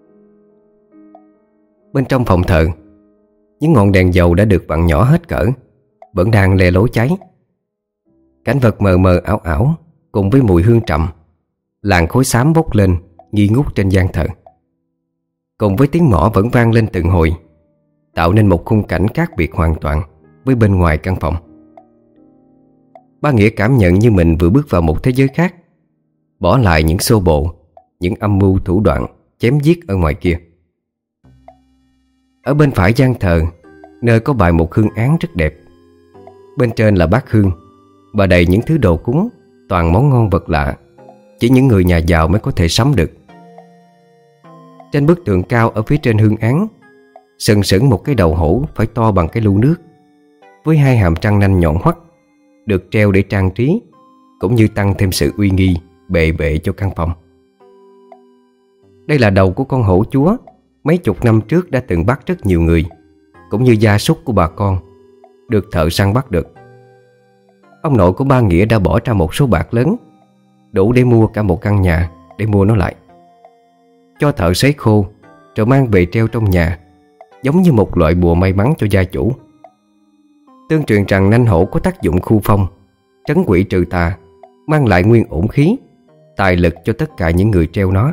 S1: Bên trong phòng thờ, những ngọn đèn dầu đã được vặn nhỏ hết cỡ, vẫn đang le lối cháy. Cảnh vật mờ mờ ảo ảo cùng với mùi hương trầm, làn khói xám bốc lên nghi ngút trên gian thờ. Cùng với tiếng mõ vẫn vang lên từng hồi, tạo nên một khung cảnh khác biệt hoàn toàn với bên ngoài căn phòng. Ba Nghĩa cảm nhận như mình vừa bước vào một thế giới khác, bỏ lại những xô bồ, những âm mưu thủ đoạn chém giết ở ngoài kia. Ở bên phải gian thờ, nơi có bày một hương án rất đẹp. Bên trên là bát hương và đầy những thứ đồ cúng, toàn món ngon vật lạ, chỉ những người nhà giàu mới có thể sắm được. Trên bức tượng cao ở phía trên hương án, sừng sững một cái đầu hổ phải to bằng cái lu nước, với hai hàm răng nanh nhọn hoắt, được treo để trang trí, cũng như tăng thêm sự uy nghi, bệ vệ cho căn phòng. Đây là đầu của con hổ chúa mấy chục năm trước đã từng bắt rất nhiều người, cũng như gia súc của bà con, được thợ săn bắt được. Ông nội của Ba Nghĩa đã bỏ ra một số bạc lớn, đủ để mua cả một căn nhà để mua nó lại, cho thợ sấy khô, rồi mang về treo trong nhà, giống như một loại bùa may mắn cho gia chủ. Tương truyền rằng nanh hổ có tác dụng khu phong, trấn quỷ trừ tà, mang lại nguyên ổn khí, tài lực cho tất cả những người treo nó.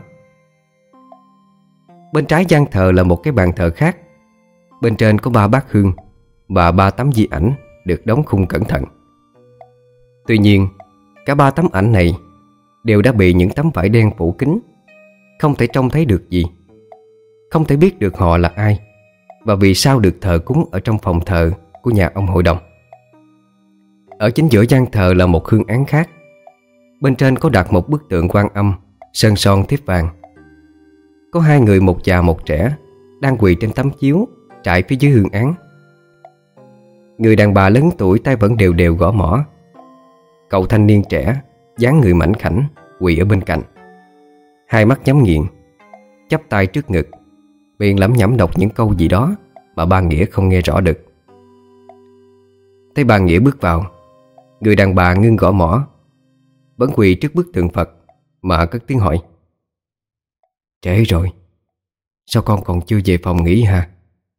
S1: Bên trái gian thờ là một cái bàn thờ khác. Bên trên có ba bát hương và ba tấm di ảnh được đóng khung cẩn thận. Tuy nhiên, cả ba tấm ảnh này đều đã bị những tấm vải đen phủ kín, không thể trông thấy được gì, không thể biết được họ là ai và vì sao được thờ cúng ở trong phòng thờ của nhà ông hội đồng. Ở chính giữa gian thờ là một hương án khác. Bên trên có đặt một bức tượng Quan Âm sơn son thiếp vàng. Có hai người, một già một trẻ, đang quỳ trên tấm chiếu trải phía dưới hương án. Người đàn bà lớn tuổi tay vẫn đều đều gõ mõ. Cậu thanh niên trẻ, dáng người mảnh khảnh, quỳ ở bên cạnh, hai mắt nhắm nghiền, chắp tay trước ngực, miệng lẩm nhẩm đọc những câu gì đó mà ba Nghĩa không nghe rõ được. Thấy ba Nghĩa bước vào, người đàn bà ngưng gõ mõ, vẫn quỳ trước bức tượng Phật mà cất tiếng hỏi: "Trễ rồi, sao con còn chưa về phòng nghỉ hả?"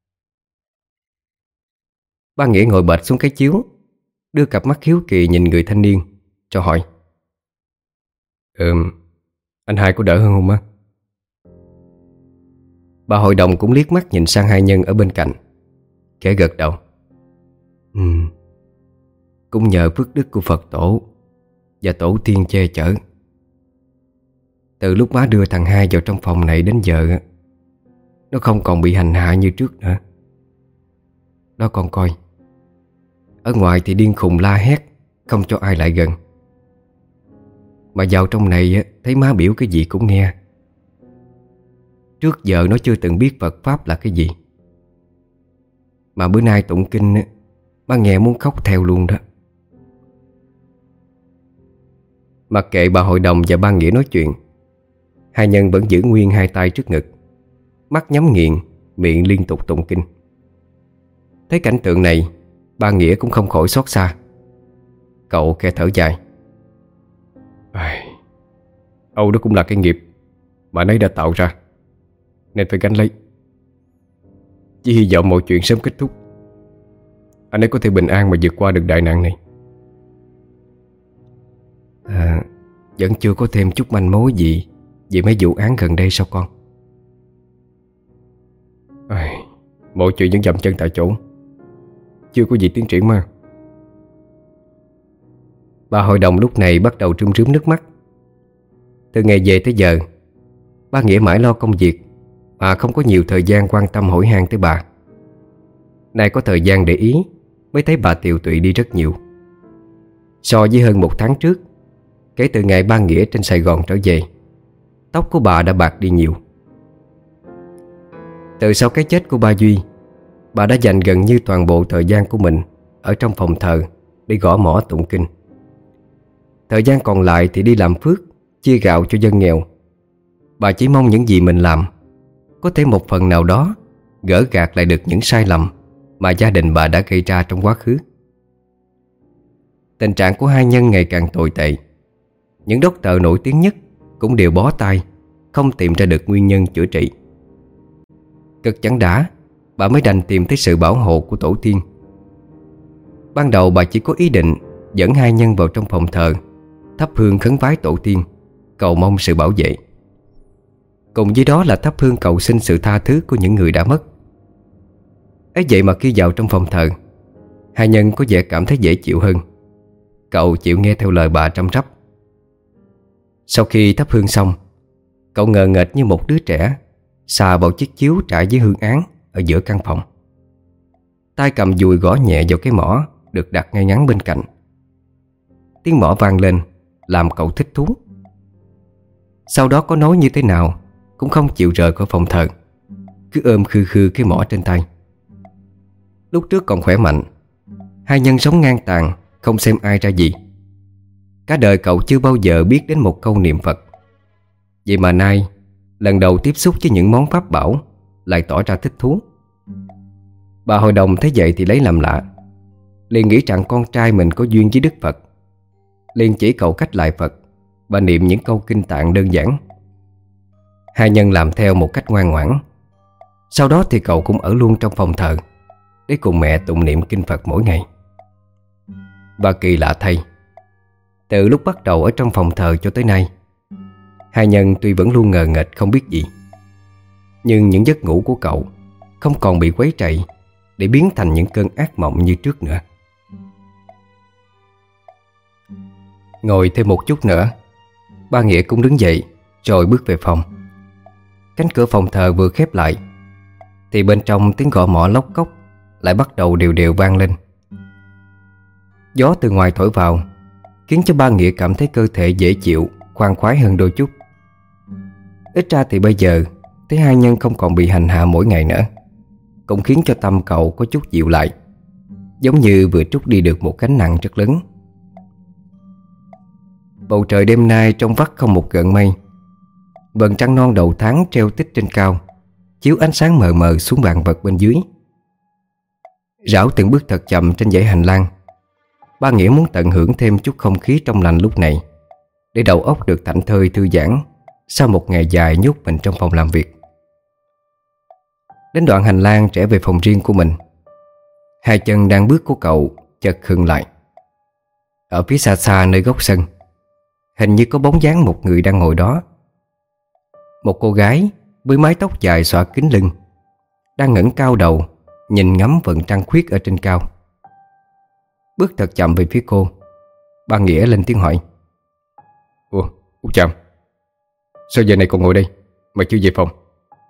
S1: Ba Nghĩa ngồi bệt xuống cái chiếu, đưa cặp mắt hiếu kỳ nhìn người thanh niên, cho hỏi: "Ừm, anh hai có đỡ hơn không á?" Bà hội đồng cũng liếc mắt nhìn sang hai nhân ở bên cạnh, khẽ gật đầu: "Ừ, cũng nhờ phước đức của Phật tổ và tổ tiên che chở. Từ lúc má đưa thằng hai vào trong phòng này đến giờ, nó không còn bị hành hạ như trước nữa. Đó con coi, ở ngoài thì điên khùng la hét, không cho ai lại gần, mà vào trong này thấy má biểu cái gì cũng nghe. Trước giờ nó chưa từng biết Phật Pháp là cái gì, mà bữa nay tụng kinh má nghe muốn khóc theo luôn đó." Mặc kệ bà hội đồng và ba Nghĩa nói chuyện, hai nhân vẫn giữ nguyên hai tay trước ngực, mắt nhắm nghiền, miệng liên tục tụng kinh. Thấy cảnh tượng này, ba Nghĩa cũng không khỏi xót xa. Cậu khe thở dài: "Ai, Âu đó cũng là cái nghiệp mà anh ấy đã tạo ra, nên phải gánh lấy. Chỉ hy vọng mọi chuyện sớm kết thúc, anh ấy có thể bình an mà vượt qua được đại nạn này." À, vẫn chưa có thêm chút manh mối gì về mấy vụ án gần đây sao con? Ai, mọi chuyện vẫn dậm chân tại chỗ, chưa có gì tiến triển mà. Bà hội đồng lúc này bắt đầu rơm rớm nước mắt. Từ ngày về tới giờ, ba Nghĩa mãi lo công việc mà không có nhiều thời gian quan tâm hỏi han tới bà. Nay có thời gian để ý, mới thấy bà tiều tụy đi rất nhiều. So với hơn một tháng trước, kể từ ngày ba Nghĩa trên Sài Gòn trở về, tóc của bà đã bạc đi nhiều. Từ sau cái chết của ba Duy, bà đã dành gần như toàn bộ thời gian của mình ở trong phòng thờ để gõ mõ tụng kinh. Thời gian còn lại thì đi làm phước, chia gạo cho dân nghèo. Bà chỉ mong những gì mình làm có thể một phần nào đó gỡ gạc lại được những sai lầm mà gia đình bà đã gây ra trong quá khứ. Tình trạng của hai nhân ngày càng tồi tệ. Những doctor nổi tiếng nhất cũng đều bó tay, không tìm ra được nguyên nhân chữa trị. Cực chẳng đã, bà mới đành tìm tới sự bảo hộ của tổ tiên. Ban đầu bà chỉ có ý định dẫn hai nhân vào trong phòng thờ, thắp hương khấn vái tổ tiên, cầu mong sự bảo vệ. Cùng với đó là thắp hương cầu xin sự tha thứ của những người đã mất. Ấy vậy mà khi vào trong phòng thờ, hai nhân có vẻ cảm thấy dễ chịu hơn. Cậu chịu nghe theo lời bà răm rắp. Sau khi thắp hương xong, cậu ngờ nghệch như một đứa trẻ xà vào chiếc chiếu trải với hương án ở giữa căn phòng. Tay cầm dùi gõ nhẹ vào cái mõ được đặt ngay ngắn bên cạnh. Tiếng mõ vang lên làm cậu thích thú. Sau đó có nói như thế nào cũng không chịu rời khỏi phòng thờ, cứ ôm khư khư cái mõ trên tay. Lúc trước còn khỏe mạnh, hai nhân sống ngang tàn, không xem ai ra gì. Cả đời cậu chưa bao giờ biết đến một câu niệm Phật. Vậy mà nay, lần đầu tiếp xúc với những món pháp bảo, lại tỏ ra thích thú. Bà hội đồng thấy vậy thì lấy làm lạ, liền nghĩ rằng con trai mình có duyên với Đức Phật, liền chỉ cậu cách lại Phật và niệm những câu kinh tạng đơn giản. Hai nhân làm theo một cách ngoan ngoãn. Sau đó thì cậu cũng ở luôn trong phòng thờ để cùng mẹ tụng niệm kinh Phật mỗi ngày. Và kỳ lạ thay, từ lúc bắt đầu ở trong phòng thờ cho tới nay, hai nhân tuy vẫn luôn ngờ nghệch không biết gì, nhưng những giấc ngủ của cậu không còn bị quấy rầy để biến thành những cơn ác mộng như trước nữa. Ngồi thêm một chút nữa, ba Nghĩa cũng đứng dậy rồi bước về phòng. Cánh cửa phòng thờ vừa khép lại thì bên trong tiếng gõ mõ lóc cốc lại bắt đầu đều đều vang lên. Gió từ ngoài thổi vào khiến cho ba Nghĩa cảm thấy cơ thể dễ chịu, khoan khoái hơn đôi chút. Ít ra thì bây giờ thấy hai nhân không còn bị hành hạ mỗi ngày nữa, cũng khiến cho tâm cậu có chút dịu lại. giống như vừa trút đi được một gánh nặng rất lớn. Bầu trời đêm nay trong vắt không một gợn mây. Vầng trăng non đầu tháng treo tích trên cao, chiếu ánh sáng mờ mờ xuống vạn vật bên dưới. Rảo từng bước thật chậm trên dãy hành lang. Ba Nghĩa muốn tận hưởng thêm chút không khí trong lành lúc này, để đầu óc được thảnh thơi thư giãn sau một ngày dài nhốt mình trong phòng làm việc. Đến đoạn hành lang trẻ về phòng riêng của mình, hai chân đang bước của cậu chợt khựng lại. Ở phía xa xa nơi góc sân, hình như có bóng dáng một người đang ngồi đó. Một cô gái với mái tóc dài xõa kín lưng, đang ngẩng cao đầu nhìn ngắm vầng trăng khuyết ở trên cao. Bước thật chậm về phía cô, Ba Nghĩa lên tiếng hỏi:
S3: Ủa, Út Chàm, sao giờ này còn ngồi đây mà chưa về phòng?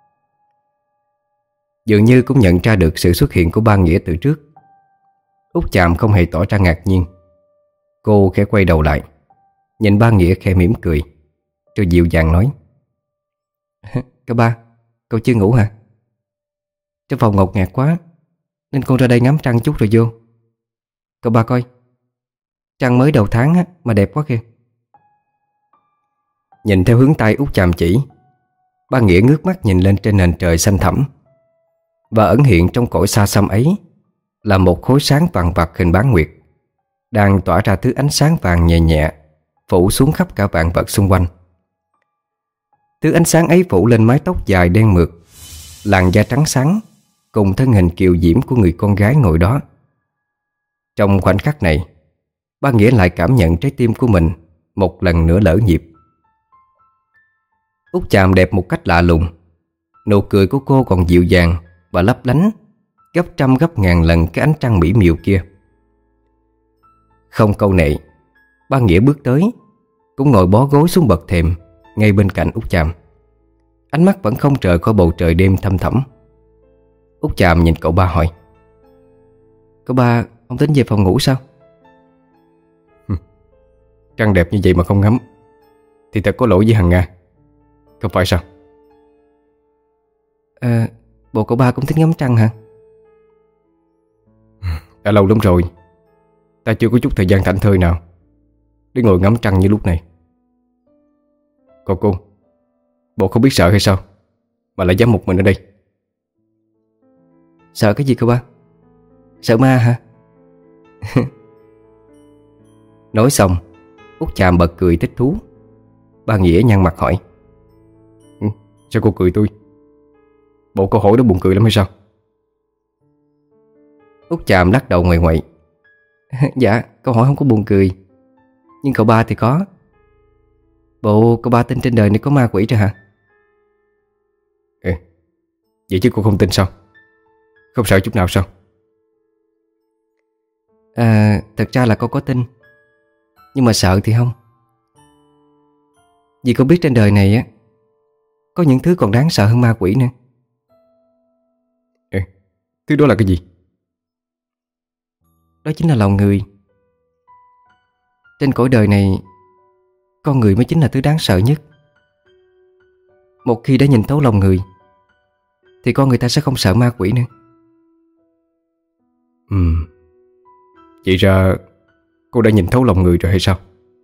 S1: Dường như cũng nhận ra được sự xuất hiện của Ba Nghĩa từ trước, Út Chàm không hề tỏ ra ngạc nhiên. Cô khẽ quay đầu lại, nhìn Ba Nghĩa khẽ mỉm cười, rồi dịu dàng nói: Cậu Ba, cậu chưa ngủ hả? Trong phòng ngột ngạt quá, nên con ra đây ngắm trăng chút rồi vô. Cậu Ba coi, trăng mới đầu tháng á, mà đẹp quá kìa. Nhìn theo hướng tay Út Chàm chỉ, Ba Nghĩa ngước mắt nhìn lên trên nền trời xanh thẳm, và ẩn hiện trong cõi xa xăm ấy là một khối sáng vàng vặt hình bán nguyệt, đang tỏa ra thứ ánh sáng vàng nhẹ nhẹ, phủ xuống khắp cả vạn vật xung quanh. Thứ ánh sáng ấy phủ lên mái tóc dài đen mượt, làn da trắng sáng, cùng thân hình kiều diễm của người con gái ngồi đó. Trong khoảnh khắc này, Ba Nghĩa lại cảm nhận trái tim của mình một lần nữa lỡ nhịp. Út Chàm đẹp một cách lạ lùng. Nụ cười của cô còn dịu dàng và lấp lánh gấp trăm gấp ngàn lần cái ánh trăng mỹ miều kia. Không câu nệ, Ba Nghĩa bước tới, cũng ngồi bó gối xuống bậc thềm ngay bên cạnh Út Chàm. Ánh mắt vẫn không rời khỏi bầu trời đêm thăm thẳm. Út Chàm nhìn cậu Ba hỏi: Cậu Ba không tính về phòng ngủ sao?
S3: Trăng đẹp như vậy mà không ngắm thì thật có lỗi với Hằng Nga, không phải sao?
S1: À, bộ cậu Ba cũng thích ngắm trăng hả?
S3: Đã lâu lắm rồi ta chưa có chút thời gian thảnh thơi nào để ngồi ngắm trăng như lúc này. Còn cô, bộ không biết sợ hay sao mà lại dám một mình ở đây?
S1: Sợ cái gì cậu Ba? Sợ ma hả? Nói xong, Út Chàm bật cười thích thú. Ba Nghĩa nhăn mặt hỏi:
S3: ừ, Sao cô cười tôi? Bộ câu hỏi đó buồn cười lắm hay sao?
S1: Út Chàm lắc đầu ngoài ngoại: Dạ, câu hỏi không có buồn cười, nhưng cậu Ba thì có. Bộ cậu Ba tin trên đời này có ma quỷ rồi hả?
S3: Ừ, vậy chứ cô không tin sao? Không sợ chút nào sao?
S1: À, thật ra là con có tin, nhưng mà sợ thì không. Vì con biết trên đời này á có những thứ còn đáng sợ hơn ma quỷ nữa.
S3: Ừ, thứ đó là cái gì?
S1: Đó chính là lòng người. Trên cõi đời này, con người mới chính là thứ đáng sợ nhất. Một khi đã nhìn thấu lòng người thì con người ta sẽ không sợ ma quỷ nữa.
S3: Ừ, vậy ra cô đã nhìn thấu lòng người rồi hay sao?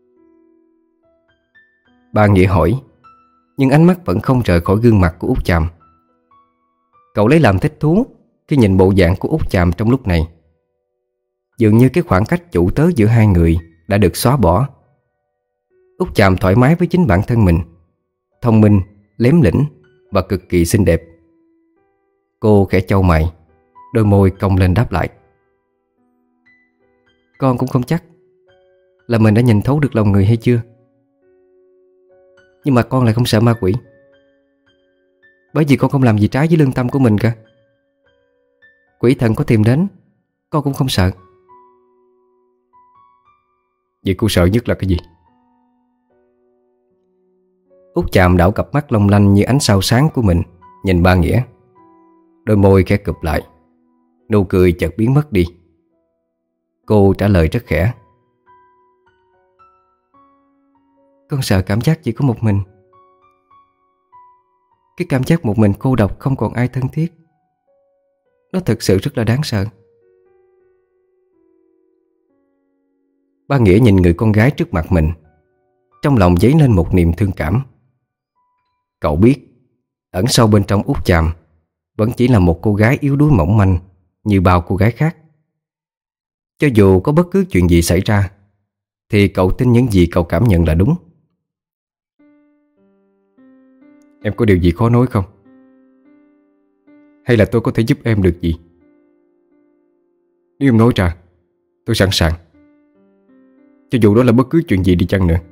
S1: Ba Nghĩa hỏi, nhưng ánh mắt vẫn không rời khỏi gương mặt của Út Chàm. Cậu lấy làm thích thú khi nhìn bộ dạng của Út Chàm trong lúc này. Dường như cái khoảng cách chủ tớ giữa hai người đã được xóa bỏ. Út Chàm thoải mái với chính bản thân mình, thông minh, lém lĩnh và cực kỳ xinh đẹp. Cô khẽ chau mày, đôi môi cong lên đáp lại: Con cũng không chắc là mình đã nhìn thấu được lòng người hay chưa, nhưng mà con lại không sợ ma quỷ, bởi vì con không làm gì trái với lương tâm của mình cả. Quỷ thần có tìm đến, con cũng không sợ.
S3: Vậy cô sợ nhất là cái gì?
S1: Út Chàm đảo cặp mắt long lanh như ánh sao sáng của mình nhìn Ba Nghĩa. Đôi môi khẽ cụp lại, nụ cười chợt biến mất đi. Cô trả lời rất khẽ: Con sợ cảm giác chỉ có một mình. Cái cảm giác một mình cô độc, không còn ai thân thiết, nó thực sự rất là đáng sợ. Ba Nghĩa nhìn người con gái trước mặt mình, trong lòng dấy lên một niềm thương cảm. Cậu biết ẩn sâu bên trong Út Chàm vẫn chỉ là một cô gái yếu đuối mỏng manh như bao cô gái khác. Cho dù có bất cứ chuyện gì xảy ra thì cậu tin những gì cậu cảm nhận là đúng.
S2: Em có điều gì khó nói không? Hay là tôi có thể giúp em được gì? Nếu em nói ra, tôi sẵn sàng, cho dù đó là bất cứ chuyện gì đi chăng nữa.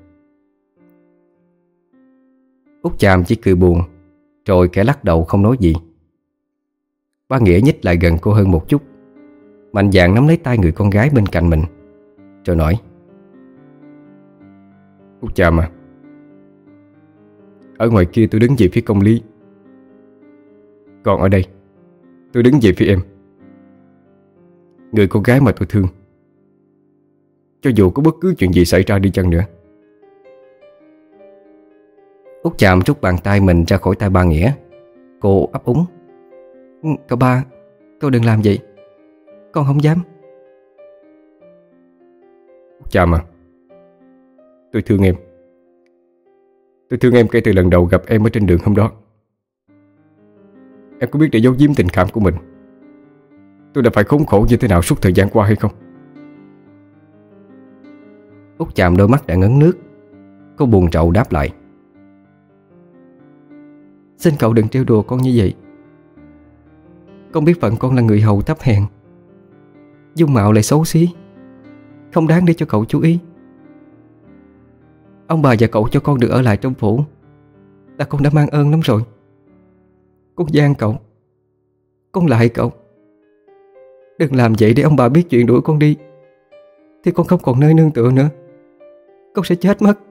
S1: Út Chàm chỉ cười buồn, rồi kẻ lắc đầu không nói gì. Ba Nghĩa nhích lại gần cô hơn một chút, mạnh dạn nắm lấy tay người con gái bên cạnh mình, rồi nói:
S2: Út Chàm à, ở ngoài kia tôi đứng về phía công lý, còn ở đây tôi đứng về phía em, người con gái mà tôi thương. Cho dù có bất cứ chuyện gì xảy ra đi chăng nữa.
S1: Út Chàm rút bàn tay mình ra khỏi tay Ba Nghĩa. Cô ấp úng: Cậu ba, cậu đừng làm vậy, con không dám.
S2: Út Chàm à, tôi thương em. Tôi thương em kể từ lần đầu gặp em ở trên đường hôm đó. Em có biết để giấu giếm tình cảm của mình, tôi đã phải khốn khổ như thế nào suốt thời gian qua hay không?
S1: Út Chàm đôi mắt đã ngấn nước. Cô buồn rầu đáp lại: Xin cậu đừng trêu đùa con như vậy. Con biết phận con là người hầu thấp hèn, dung mạo lại xấu xí, không đáng để cho cậu chú ý. Ông bà và cậu cho con được ở lại trong phủ là con đã mang ơn lắm rồi. Con van cậu, con lại cậu, đừng làm vậy để ông bà biết chuyện đuổi con đi, thì con không còn nơi nương tựa nữa. Con sẽ chết mất.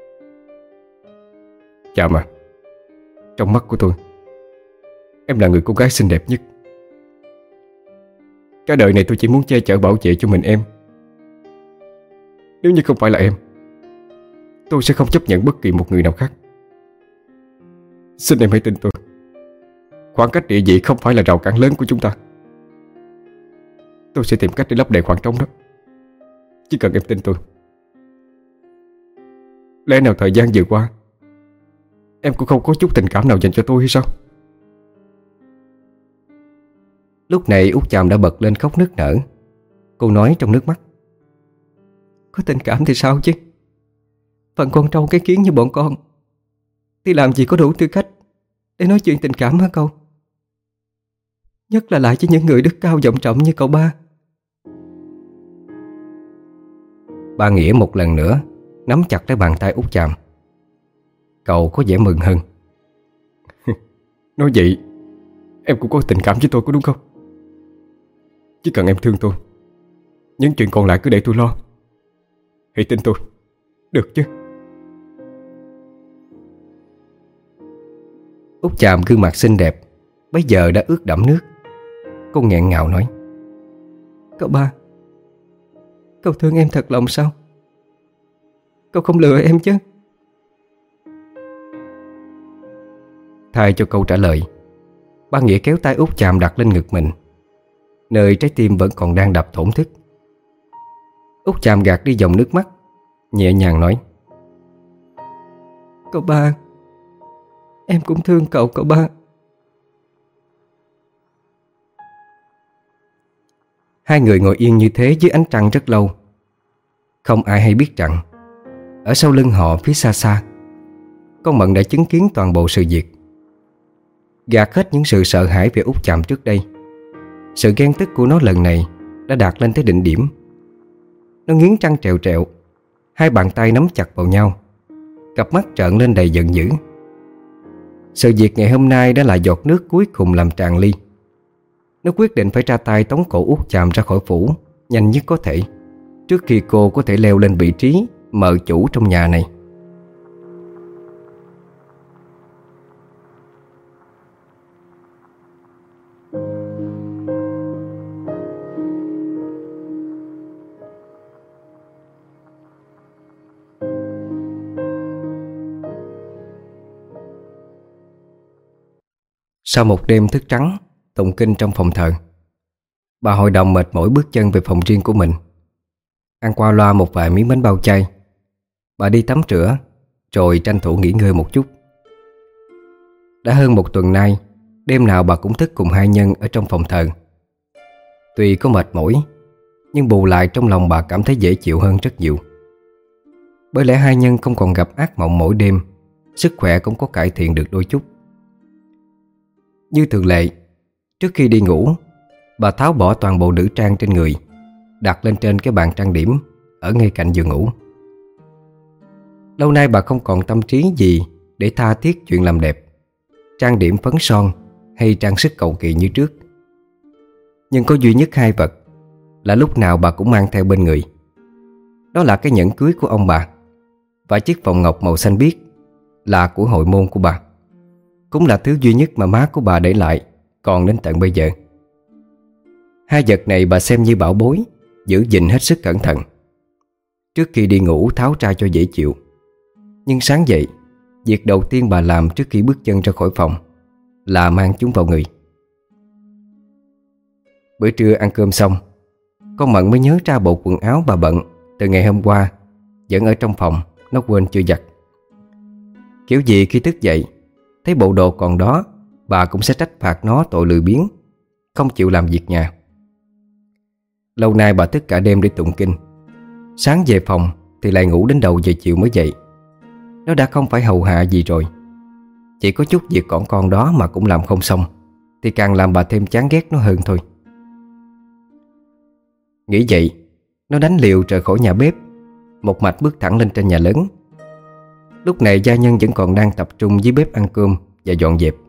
S2: Chàm à, trong mắt của tôi, em là người con gái xinh đẹp nhất. Cả đời này tôi chỉ muốn che chở bảo vệ cho mình em. Nếu như không phải là em, tôi sẽ không chấp nhận bất kỳ một người nào khác. Xin em hãy tin tôi, khoảng cách địa vị không phải là rào cản lớn của chúng ta. Tôi sẽ tìm cách để lấp đầy khoảng trống đó, chỉ cần em tin tôi. Lẽ nào thời gian vừa qua em cũng không có chút tình cảm nào dành cho tôi hay sao?
S1: Lúc này Út Chàm đã bật lên khóc nức nở. Cô nói trong nước mắt: Có tình cảm thì sao chứ? Phần con trâu cái kiến như bọn con thì làm gì có đủ tư cách để nói chuyện tình cảm hả cậu? Nhất là lại cho những người đức cao vọng trọng như cậu ba. Ba Nghĩa một lần nữa nắm chặt lấy bàn tay Út Chàm. Cậu có vẻ mừng hơn.
S2: Nói vậy em cũng có tình cảm với tôi có đúng không? Chỉ cần em thương tôi, những chuyện còn lại cứ để tôi lo. Hãy tin tôi, được chứ?
S1: Út Chàm gương mặt xinh đẹp bây giờ đã ướt đẫm nước. Cô nghẹn ngào nói: Cậu ba, cậu thương em thật lòng sao? Cậu không lừa em chứ? Thay cho câu trả lời, Ba Nghĩa kéo tay Út Chàm đặt lên ngực mình, nơi trái tim vẫn còn đang đập thổn thức. Út Chàm gạt đi dòng nước mắt, nhẹ nhàng nói: Cậu ba, em cũng thương cậu cậu ba. Hai người ngồi yên như thế dưới ánh trăng rất lâu. Không ai hay biết rằng ở sau lưng họ phía xa xa, con Mận đã chứng kiến toàn bộ sự việc. Gạt hết những sự sợ hãi về Út Chàm trước đây, sự ghen tức của nó lần này đã đạt lên tới đỉnh điểm. Nó nghiến răng trèo trẹo, hai bàn tay nắm chặt vào nhau, cặp mắt trợn lên đầy giận dữ. Sự việc ngày hôm nay đã là giọt nước cuối cùng làm tràn ly. Nó quyết định phải ra tay tống cổ Út Chàm ra khỏi phủ nhanh nhất có thể, trước khi cô có thể leo lên vị trí mợ chủ trong nhà này. Sau một đêm thức trắng tụng kinh trong phòng thờ, bà hội đồng mệt mỏi bước chân về phòng riêng của mình. Ăn qua loa một vài miếng bánh bao chay, bà đi tắm rửa rồi tranh thủ nghỉ ngơi một chút. Đã hơn một tuần nay, đêm nào bà cũng thức cùng hai nhân ở trong phòng thờ. Tuy có mệt mỏi, nhưng bù lại trong lòng bà cảm thấy dễ chịu hơn rất nhiều. Bởi lẽ hai nhân không còn gặp ác mộng mỗi đêm, sức khỏe cũng có cải thiện được đôi chút. Như thường lệ, trước khi đi ngủ, bà tháo bỏ toàn bộ nữ trang trên người, đặt lên trên cái bàn trang điểm ở ngay cạnh giường ngủ. Lâu nay bà không còn tâm trí gì để tha thiết chuyện làm đẹp, trang điểm phấn son hay trang sức cầu kỳ như trước. Nhưng có duy nhất hai vật là lúc nào bà cũng mang theo bên người. Đó là cái nhẫn cưới của ông bà và chiếc vòng ngọc màu xanh biếc là của hội môn của bà. Cũng là thứ duy nhất mà má của bà để lại còn đến tận bây giờ. Hai vật này bà xem như bảo bối, giữ gìn hết sức cẩn thận. Trước khi đi ngủ tháo ra cho dễ chịu. Nhưng sáng dậy, việc đầu tiên bà làm trước khi bước chân ra khỏi phòng là mang chúng vào người. Bữa trưa ăn cơm xong, con Mận mới nhớ ra bộ quần áo bà bận từ ngày hôm qua vẫn ở trong phòng, nó quên chưa giặt. Kiểu gì khi thức dậy thấy bộ đồ còn đó, bà cũng sẽ trách phạt nó tội lười biếng, không chịu làm việc nhà. Lâu nay bà thức cả đêm để tụng kinh, sáng về phòng thì lại ngủ đến đầu giờ chiều mới dậy. Nó đã không phải hầu hạ gì rồi, chỉ có chút việc còn con đó mà cũng làm không xong, thì càng làm bà thêm chán ghét nó hơn thôi. Nghĩ vậy, nó đánh liều rời khỏi nhà bếp, một mạch bước thẳng lên trên nhà lớn. Lúc này gia nhân vẫn còn đang tập trung dưới bếp ăn cơm và dọn dẹp.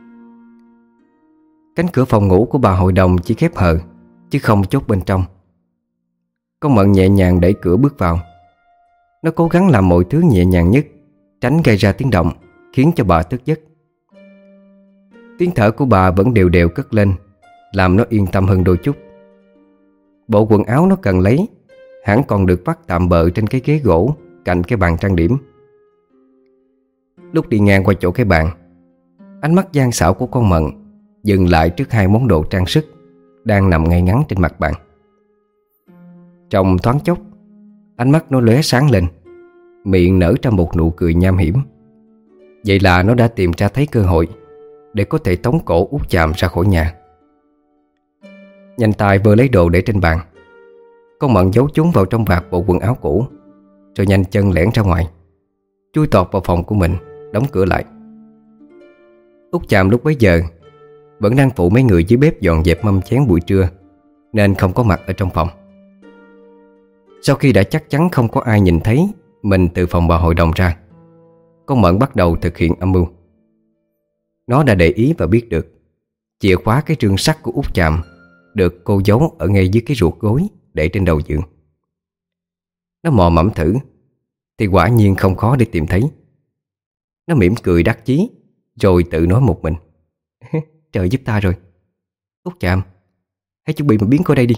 S1: Cánh cửa phòng ngủ của bà hội đồng chỉ khép hờ, chứ không chốt bên trong. Con Mận nhẹ nhàng đẩy cửa bước vào. Nó cố gắng làm mọi thứ nhẹ nhàng nhất, tránh gây ra tiếng động khiến cho bà thức giấc. Tiếng thở của bà vẫn đều đều cất lên, làm nó yên tâm hơn đôi chút. Bộ quần áo nó cần lấy hẳn còn được vắt tạm bợ trên cái ghế gỗ cạnh cái bàn trang điểm. Lúc đi ngang qua chỗ cái bàn, ánh mắt gian xảo của con Mận dừng lại trước hai món đồ trang sức đang nằm ngay ngắn trên mặt bàn. Trong thoáng chốc, ánh mắt nó lóe sáng lên, miệng nở ra một nụ cười nham hiểm. Vậy là nó đã tìm ra thấy cơ hội để có thể tống cổ Út Chàm ra khỏi nhà. Nhanh tay vừa lấy đồ để trên bàn, con Mận giấu chúng vào trong vạt bộ quần áo cũ, rồi nhanh chân lẻn ra ngoài, chui tọt vào phòng của mình, đóng cửa lại. Út Chàm lúc bấy giờ vẫn đang phụ mấy người dưới bếp dọn dẹp mâm chén buổi trưa, nên không có mặt ở trong phòng. Sau khi đã chắc chắn không có ai nhìn thấy mình từ phòng bà hội đồng ra, con Mận bắt đầu thực hiện âm mưu. Nó đã để ý và biết được chìa khóa cái rương sắt của Út Chàm được cô giấu ở ngay dưới cái ruột gối để trên đầu giường. Nó mò mẫm thử thì quả nhiên không khó để tìm thấy. Nó mỉm cười đắc chí rồi tự nói một mình: Trời giúp ta rồi. Út Chàm, hãy chuẩn bị mà biến khỏi đây đi.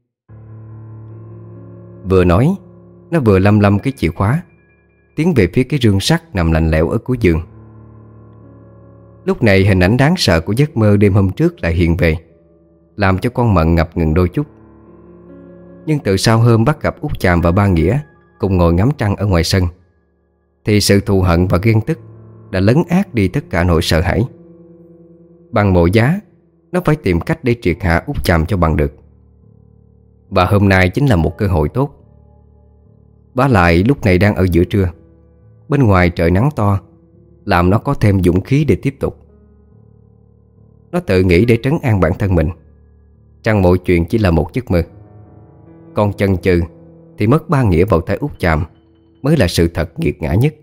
S1: Vừa nói, nó vừa lăm lăm cái chìa khóa, tiến về phía cái rương sắt nằm lạnh lẽo ở cuối giường. Lúc này hình ảnh đáng sợ của giấc mơ đêm hôm trước lại hiện về, làm cho con Mận ngập ngừng đôi chút. Nhưng từ sau hôm bắt gặp Út Chàm và ba Nghĩa cùng ngồi ngắm trăng ở ngoài sân, thì sự thù hận và ghen tức đã lấn át đi tất cả nỗi sợ hãi. Bằng mọi giá, nó phải tìm cách để triệt hạ Út Chàm cho bằng được. Và hôm nay chính là một cơ hội tốt. Vả lại lúc này đang ở giữa trưa, bên ngoài trời nắng to, làm nó có thêm dũng khí để tiếp tục. Nó tự nghĩ để trấn an bản thân mình rằng mọi chuyện chỉ là một giấc mơ. Còn chần chừ thì mất ba Nghĩa vào tay Út Chàm mới là sự thật nghiệt ngã nhất.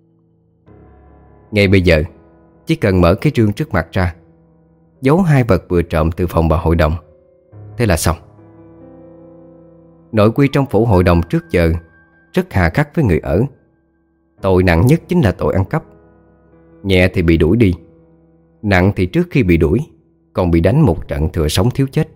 S1: Ngay bây giờ, chỉ cần mở cái rương trước mặt ra, giấu hai vật vừa trộm từ phòng bà hội đồng, thế là xong. Nội quy trong phủ hội đồng trước giờ rất hà khắc với người ở. Tội nặng nhất chính là tội ăn cắp. Nhẹ thì bị đuổi đi, nặng thì trước khi bị đuổi còn bị đánh một trận thừa sống thiếu chết.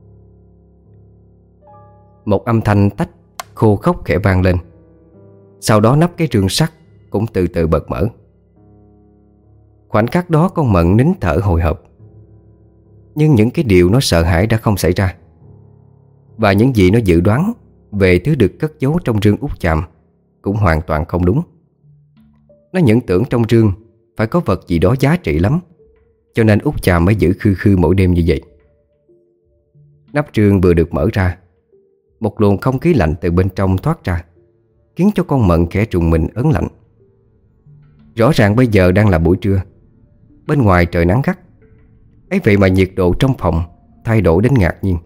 S1: Một âm thanh tách khô khốc khẽ vang lên. Sau đó nắp cái rương sắt cũng từ từ bật mở. Khoảnh khắc đó con Mận nín thở hồi hộp. Nhưng những cái điều nó sợ hãi đã không xảy ra, và những gì nó dự đoán về thứ được cất giấu trong rương út chàm cũng hoàn toàn không đúng. Nó những tưởng trong rương phải có vật gì đó giá trị lắm, cho nên út chàm mới giữ khư khư mỗi đêm như vậy. Nắp rương vừa được mở ra, một luồng không khí lạnh từ bên trong thoát ra, khiến cho con Mận khẽ trùng mình ớn lạnh. Rõ ràng bây giờ đang là buổi trưa, bên ngoài trời nắng gắt, ấy vậy mà nhiệt độ trong phòng thay đổi đến ngạc nhiên.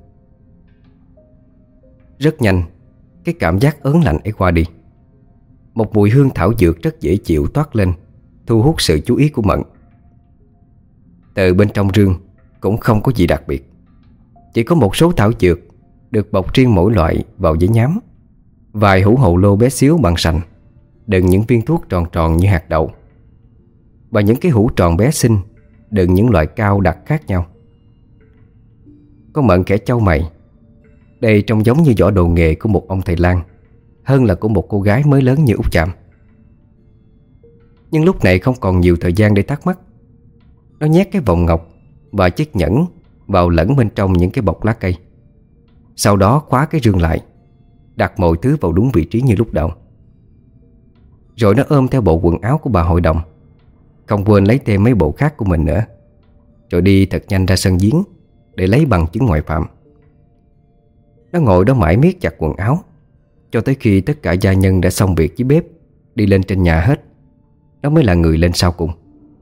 S1: Rất nhanh, cái cảm giác ớn lạnh ấy qua đi. Một mùi hương thảo dược rất dễ chịu toát lên, thu hút sự chú ý của Mận. Từ bên trong rương cũng không có gì đặc biệt, chỉ có một số thảo dược được bọc riêng mỗi loại vào giấy nhám, vài hũ hồ lô bé xíu bằng sành đựng những viên thuốc tròn tròn như hạt đậu, và những cái hũ tròn bé xinh đựng những loại cao đặc khác nhau. Con Mận khẽ chau mày. Đây trông giống như giỏ đồ nghề của một ông thầy lang hơn là của một cô gái mới lớn như út chàm. Nhưng lúc này không còn nhiều thời gian để thắc mắc. Nó nhét cái vòng ngọc và chiếc nhẫn vào lẫn bên trong những cái bọc lá cây, sau đó khóa cái rương lại, đặt mọi thứ vào đúng vị trí như lúc đầu. Rồi nó ôm theo bộ quần áo của bà hội đồng, không quên lấy thêm mấy bộ khác của mình nữa, rồi đi thật nhanh ra sân giếng để lấy bằng chứng ngoại phạm. Nó ngồi đó mãi miết chặt quần áo, cho tới khi tất cả gia nhân đã xong việc với bếp, đi lên trên nhà hết, nó mới là người lên sau cùng.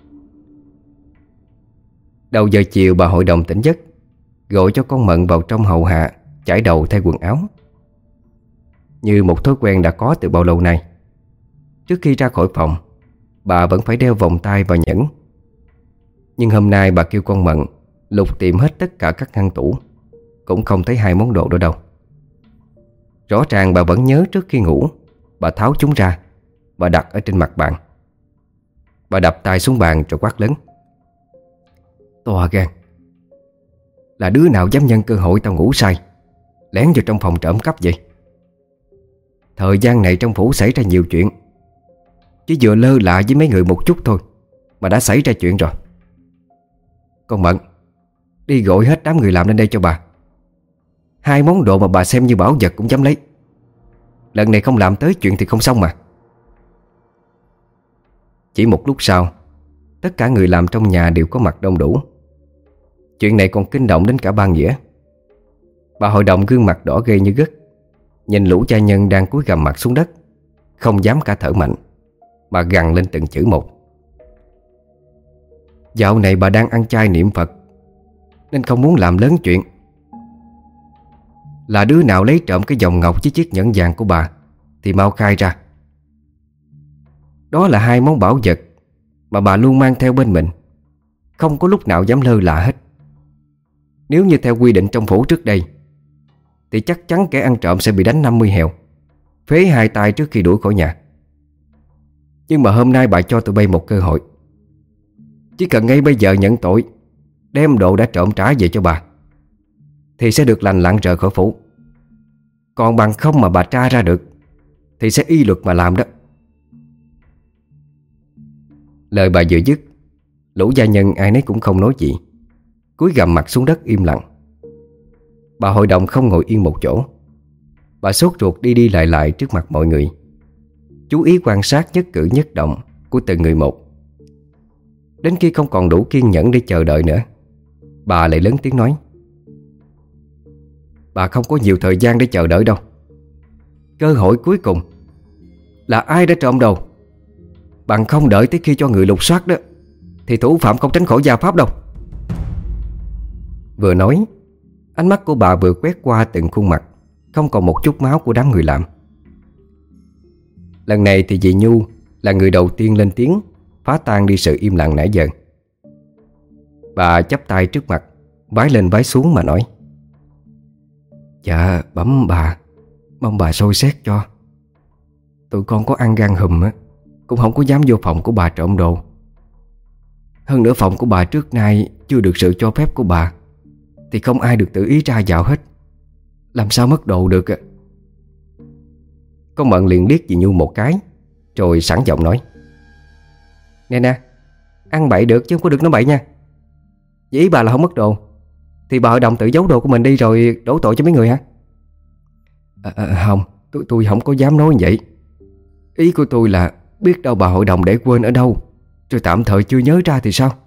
S1: Đầu giờ chiều bà hội đồng tỉnh giấc, gọi cho con Mận vào trong hầu hạ chải đầu thay quần áo. Như một thói quen đã có từ bao lâu nay, trước khi ra khỏi phòng, bà vẫn phải đeo vòng tay và nhẫn. Nhưng hôm nay bà kêu con Mận lục tìm hết tất cả các ngăn tủ, cũng không thấy hai món đồ đó đâu. Rõ ràng bà vẫn nhớ trước khi ngủ bà tháo chúng ra và đặt ở trên mặt bàn. Bà đập tay xuống bàn rồi quát lớn: "To gan! Là đứa nào dám nhân cơ hội tao ngủ say lén vào trong phòng trộm cắp vậy? Thời gian này trong phủ xảy ra nhiều chuyện, chỉ vừa lơ là với mấy người một chút thôi mà đã xảy ra chuyện rồi. Con Mận, đi gọi hết đám người làm lên đây cho bà. Hai món đồ mà bà xem như bảo vật cũng dám lấy. Lần này không làm tới chuyện thì không xong mà." Chỉ một lúc sau, tất cả người làm trong nhà đều có mặt đông đủ. Chuyện này còn kinh động đến cả ban nghĩa. Bà hội đồng gương mặt đỏ ghê như gất, nhìn lũ gia nhân đang cúi gằm mặt xuống đất, không dám cả thở mạnh, mà gằn lên từng chữ một: "Dạo này bà đang ăn chay niệm Phật, nên không muốn làm lớn chuyện. Là đứa nào lấy trộm cái vòng ngọc với chiếc nhẫn vàng của bà thì mau khai ra. Đó là hai món bảo vật mà bà luôn mang theo bên mình, không có lúc nào dám lơ là hết. Nếu như theo quy định trong phủ trước đây thì chắc chắn kẻ ăn trộm sẽ bị đánh năm mươi hèo, phế hai tay trước khi đuổi khỏi nhà. Nhưng mà hôm nay bà cho tụi bay một cơ hội. Chỉ cần ngay bây giờ nhận tội, đem đồ đã trộm trả về cho bà, thì sẽ được lành lặn rời khỏi phủ. Còn bằng không mà bà tra ra được thì sẽ y luật mà làm đó." Lời bà vừa dứt, lũ gia nhân ai nấy cũng không nói gì, cúi gằm mặt xuống đất im lặng. Bà hội đồng không ngồi yên một chỗ. Bà sốt ruột đi đi lại lại trước mặt mọi người, chú ý quan sát nhất cử nhất động của từng người một. Đến khi không còn đủ kiên nhẫn để chờ đợi nữa, bà lại lớn tiếng nói: "Bà không có nhiều thời gian để chờ đợi đâu. Cơ hội cuối cùng là ai đã trộm đồ. Bằng không đợi tới khi cho người lục soát đó thì thủ phạm không tránh khỏi gia pháp đâu." Vừa nói, ánh mắt của bà vừa quét qua từng khuôn mặt không còn một chút máu của đám người làm. Lần này thì dì Nhu là người đầu tiên lên tiếng, phá tan đi sự im lặng nãy giờ. Bà chắp tay trước mặt, vái lên vái xuống mà nói: "Dạ bẩm bà, mong bà soi xét cho. Tụi con có ăn gan hùm á, cũng không có dám vô phòng của bà trộm đồ. Hơn nữa phòng của bà trước nay chưa được sự cho phép của bà, thì không ai được tự ý ra vào hết, làm sao mất đồ được ạ?" Con Mận liền liếc dì Nhu một cái, rồi sẵn giọng nói: "Nè nè, ăn bậy được chứ không có được nói bậy nha. Vậy ý bà là không mất đồ, thì bà hội đồng tự giấu đồ của mình đi rồi đổ tội cho mấy người hả?" à, à, Không, tôi, tôi không có dám nói như vậy. Ý của tôi là biết đâu bà hội đồng để quên ở đâu, rồi tạm thời chưa nhớ ra thì sao?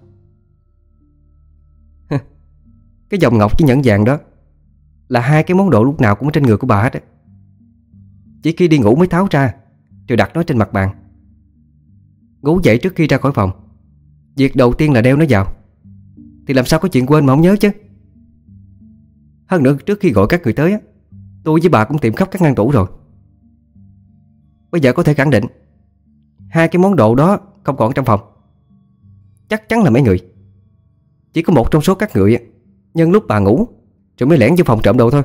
S1: Cái vòng ngọc với nhẫn vàng đó là hai cái món đồ lúc nào cũng ở trên người của bà hết á. Chỉ khi đi ngủ mới tháo ra, rồi đặt nó trên mặt bàn. Ngủ dậy trước khi ra khỏi phòng, việc đầu tiên là đeo nó vào, thì làm sao có chuyện quên mà không nhớ chứ. Hơn nữa trước khi gọi các người tới á, tôi với bà cũng tìm khắp các ngăn tủ rồi. Bây giờ có thể khẳng định hai cái món đồ đó không còn trong phòng. Chắc chắn là mấy người, chỉ có một trong số các người nhân lúc bà ngủ rồi mới lẻn vô phòng trộm đồ thôi.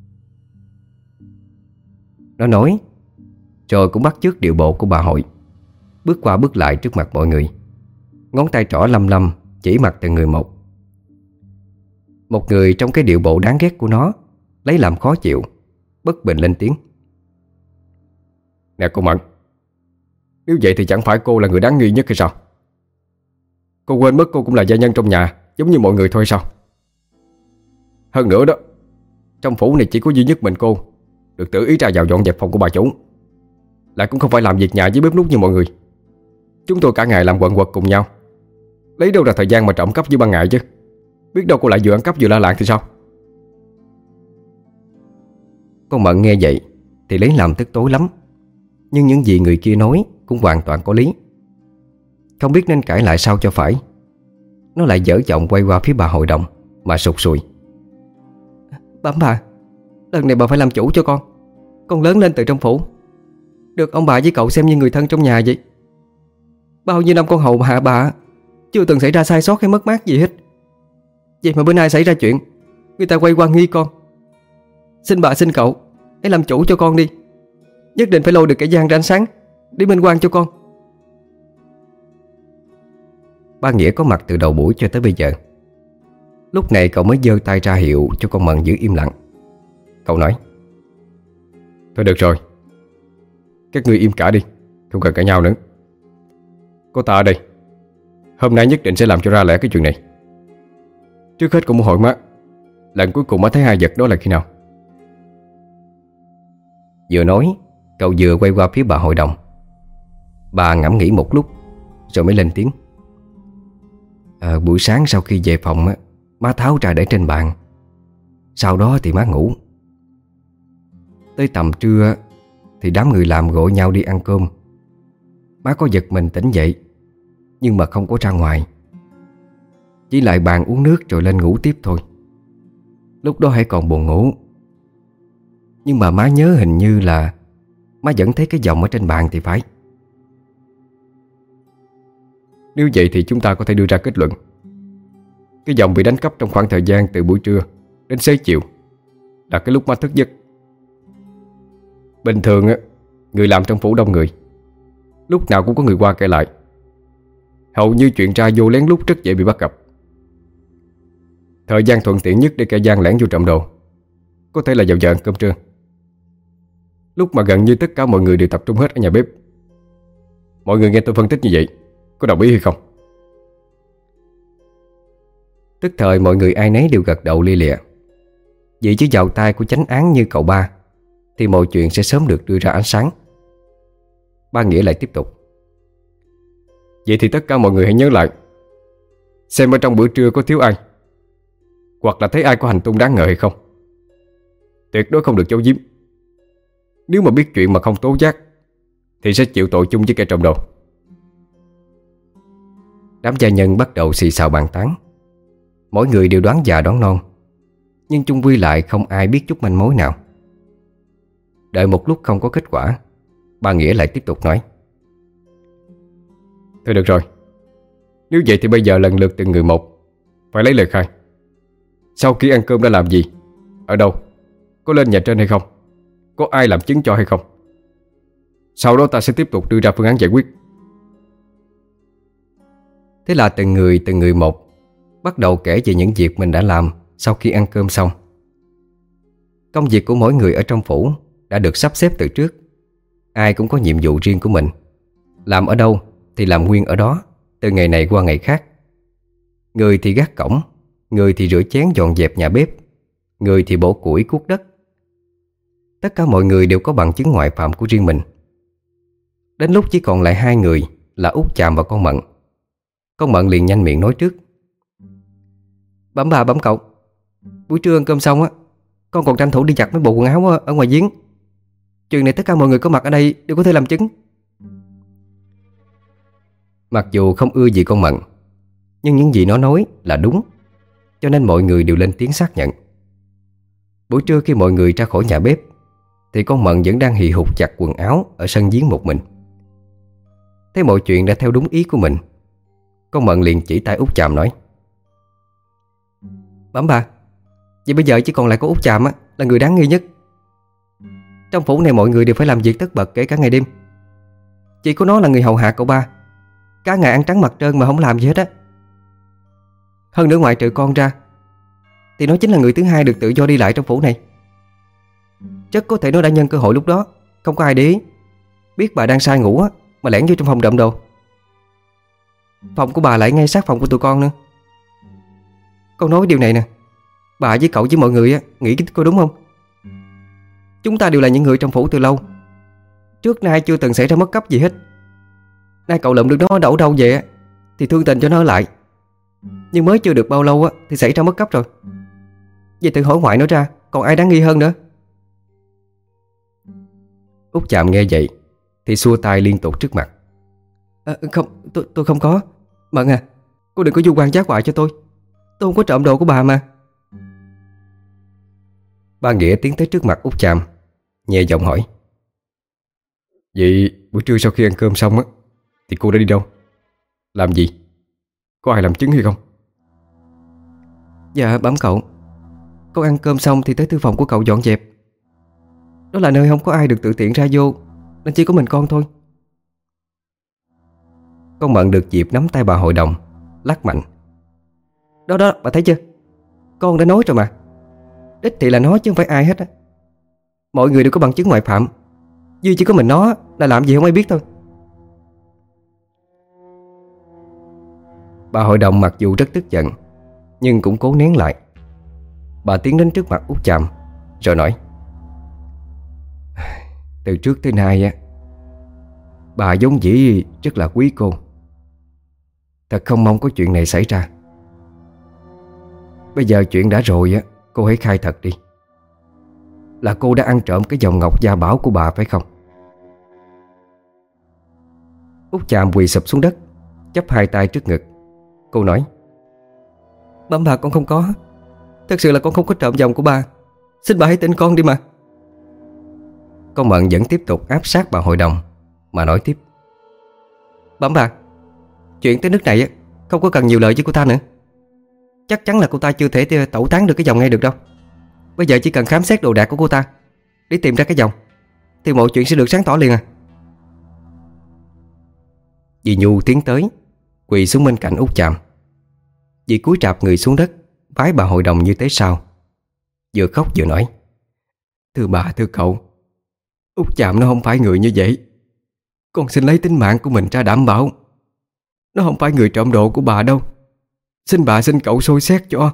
S1: Nó nói rồi cũng bắt chước điệu bộ của bà hội, bước qua bước lại trước mặt mọi người, ngón tay trỏ lăm lăm chỉ mặt từng người một. Một người trong cái điệu bộ đáng ghét của nó lấy làm khó chịu, bất bình lên tiếng.
S3: Nè cô Mận, nếu vậy thì chẳng phải cô là người đáng nghi nhất hay sao? Cô quên mất cô cũng là gia nhân trong nhà, giống như mọi người thôi sao? Hơn nữa đó, trong phủ này chỉ có duy nhất mình cô được tự ý ra vào dọn dẹp phòng của bà chủ, lại cũng không phải làm việc nhà với bếp núc như mọi người. Chúng tôi cả ngày làm quần quật cùng nhau, lấy đâu ra thời gian mà trộm cắp giữa ban ngày chứ. Biết đâu cô lại vừa ăn cắp vừa la làng thì sao?
S1: Con Mận nghe vậy thì lấy làm tức tối lắm, nhưng những gì người kia nói cũng hoàn toàn có lý. Không biết nên cãi lại sao cho phải, nó lại dở giọng quay qua phía bà hội đồng mà sụt sùi. Bẩm bà, lần này bà phải làm chủ cho con. Con lớn lên từ trong phủ, được ông bà với cậu xem như người thân trong nhà vậy. Bao nhiêu năm con hầu hạ bà, chưa từng xảy ra sai sót hay mất mát gì hết. Vậy mà bữa nay xảy ra chuyện, người ta quay qua nghi con. Xin bà xin cậu hãy làm chủ cho con đi. Nhất định phải lôi được kẻ gian ra ánh sáng để minh oan cho con. Ba Nghĩa có mặt từ đầu buổi cho tới bây giờ. Lúc này cậu mới giơ tay ra hiệu cho con Mận giữ im lặng. Cậu nói:
S3: Thôi được rồi, các ngươi im cả đi, không cần cãi nhau nữa. Có ta ở đây, hôm nay nhất định sẽ làm cho ra lẽ cái chuyện này. Trước hết cũng muốn hỏi má, lần cuối cùng má thấy hai vật đó là khi nào?
S1: Vừa nói, cậu vừa quay qua phía bà hội đồng. Bà ngẫm nghĩ một lúc rồi mới lên tiếng. À, buổi sáng sau khi về phòng á, má tháo ra để trên bàn. Sau đó thì má ngủ. Tới tầm trưa thì đám người làm gọi nhau đi ăn cơm. Má có giật mình tỉnh dậy, nhưng mà không có ra ngoài, chỉ lại bàn uống nước rồi lên ngủ tiếp thôi. Lúc đó hãy còn buồn ngủ, nhưng mà má nhớ hình như là má vẫn thấy cái vòng ở trên bàn thì phải.
S3: Nếu vậy thì chúng ta có thể đưa ra kết luận cái vòng bị đánh cắp trong khoảng thời gian từ buổi trưa đến xế chiều là cái lúc má thức giấc. Bình thường á, người làm trong phủ đông người, lúc nào cũng có người qua kể lại. Hầu như chuyện ra vô lén lút rất dễ bị bắt gặp. Thời gian thuận tiện nhất để kẻ gian lẻn vô trộm đồ có thể là vào giờ ăn cơm trưa, lúc mà gần như tất cả mọi người đều tập trung hết ở nhà bếp. Mọi người nghe tôi phân tích như vậy, có đồng ý hay không?
S1: Tức thời mọi người ai nấy đều gật đầu lia lịa. Vì chứ vào tay của chánh án như cậu ba thì mọi chuyện sẽ sớm được đưa ra ánh sáng. Ba Nghĩa lại tiếp tục.
S3: Vậy thì tất cả mọi người hãy nhớ lại, xem ở trong bữa trưa có thiếu ai, hoặc là thấy ai có hành tung đáng ngờ hay không. Tuyệt đối không được giấu giếm. Nếu mà biết chuyện mà không tố giác thì sẽ chịu tội chung với kẻ trộm đồ.
S1: Đám gia nhân bắt đầu xì xào bàn tán. Mỗi người đều đoán già đoán non, nhưng chung quy lại không ai biết chút manh mối nào. Đợi một lúc không có kết quả, ba Nghĩa lại tiếp tục nói.
S3: Thôi được rồi, nếu vậy thì bây giờ lần lượt từng người một phải lấy lời khai. Sau khi ăn cơm đã làm gì, ở đâu, có lên nhà trên hay không, có ai làm chứng cho hay không. Sau đó ta sẽ tiếp tục đưa ra phương án giải quyết.
S1: Thế là từng người từng người một bắt đầu kể về những việc mình đã làm sau khi ăn cơm xong. Công việc của mỗi người ở trong phủ đã được sắp xếp từ trước. Ai cũng có nhiệm vụ riêng của mình. Làm ở đâu thì làm nguyên ở đó, từ ngày này qua ngày khác. Người thì gác cổng, người thì rửa chén dọn dẹp nhà bếp, người thì bổ củi cuốc đất. Tất cả mọi người đều có bằng chứng ngoại phạm của riêng mình. Đến lúc chỉ còn lại hai người là Út Chàm và con Mận. Con Mận liền nhanh miệng nói trước: Bẩm bà bẩm cậu, buổi trưa ăn cơm xong á, con còn tranh thủ đi giặt mấy bộ quần áo ở ngoài giếng. Chuyện này tất cả mọi người có mặt ở đây đều có thể làm chứng. Mặc dù không ưa gì con Mận, nhưng những gì nó nói là đúng, cho nên mọi người đều lên tiếng xác nhận. Buổi trưa khi mọi người ra khỏi nhà bếp thì con Mận vẫn đang hì hục giặt quần áo ở sân giếng một mình. Thấy mọi chuyện đã theo đúng ý của mình, con Mận liền chỉ tay Út Chàm nói: Bẩm bà, vậy bây giờ chỉ còn lại có Út Chàm á, là người đáng nghi nhất. Trong phủ này mọi người đều phải làm việc tất bật kể cả ngày đêm. Chỉ có nó là người hầu hạ cậu ba, cả ngày ăn trắng mặt trơn mà không làm gì hết á. Hơn nữa ngoại trừ con ra thì nó chính là người thứ hai được tự do đi lại trong phủ này. Chắc có thể nó đã nhân cơ hội lúc đó không có ai để ý, biết bà đang say ngủ á, mà lẻn vô trong phòng trộm đồ. Phòng của bà lại ngay sát phòng của tụi con nữa. Con nói điều này nè, bà với cậu với mọi người á, nghĩ có đúng không? Chúng ta đều là những người trong phủ từ lâu, trước nay chưa từng xảy ra mất cắp gì hết. Nay cậu lượm được nó đậu đâu về á, thì thương tình cho nó ở lại. Nhưng mới chưa được bao lâu á, thì xảy ra mất cắp rồi. Vậy tự hỏi ngoại nó ra, còn ai đáng nghi hơn nữa? Út Chàm nghe vậy thì xua tay liên tục trước mặt: à, Không, tôi, tôi không có. Mận à, cô đừng có vu oan giác họa cho tôi. Tôi không có trộm đồ của bà mà. Ba Nghĩa tiến tới trước mặt Út Chàm, nhẹ giọng hỏi:
S3: Vậy buổi trưa sau khi ăn cơm xong á thì cô đã đi đâu? Làm gì? Có ai làm chứng hay không?
S1: Dạ bẩm cậu, con ăn cơm xong thì tới thư phòng của cậu dọn dẹp. Đó là nơi không có ai được tự tiện ra vô, nên chỉ có mình con thôi. Con Mận được dịp nắm tay bà hội đồng, lắc mạnh: Đó đó, bà thấy chưa? Con đã nói rồi mà. Đích thị là nó chứ không phải ai hết á. Mọi người đều có bằng chứng ngoại phạm, duy chỉ có mình nó là làm gì không ai biết thôi. Bà hội đồng mặc dù rất tức giận, nhưng cũng cố nén lại. Bà tiến đến trước mặt Út Chàm rồi nói: Từ trước tới nay á, bà vốn dĩ rất là quý cô. Thật không mong có chuyện này xảy ra. Bây giờ chuyện đã rồi á, cô hãy khai thật đi. Là cô đã ăn trộm cái vòng ngọc gia bảo của bà phải không? Út Chàm quỳ sụp xuống đất, chắp hai tay trước ngực. Cô nói: Bẩm bà, con không có. Thật sự là con không có trộm vòng của bà. Xin bà hãy tin con đi mà. Con Mận vẫn tiếp tục áp sát bà hội đồng mà nói tiếp: Bẩm bà, chuyện tới nước này á, không có cần nhiều lời với cô ta nữa. Chắc chắn là cô ta chưa thể tẩu tán được cái vòng ngay được đâu. Bây giờ chỉ cần khám xét đồ đạc của cô ta để tìm ra cái vòng thì mọi chuyện sẽ được sáng tỏ liền à. Dì Nhu tiến tới, quỳ xuống bên cạnh Út Chàm. Dì cúi rạp người xuống đất, vái bà hội đồng như thế sao, vừa khóc vừa nói: Thưa bà, thưa cậu, Út Chàm nó không phải người như vậy. Con xin lấy tính mạng của mình ra đảm bảo. Nó không phải người trộm đồ của bà đâu. Xin bà xin cậu soi xét cho.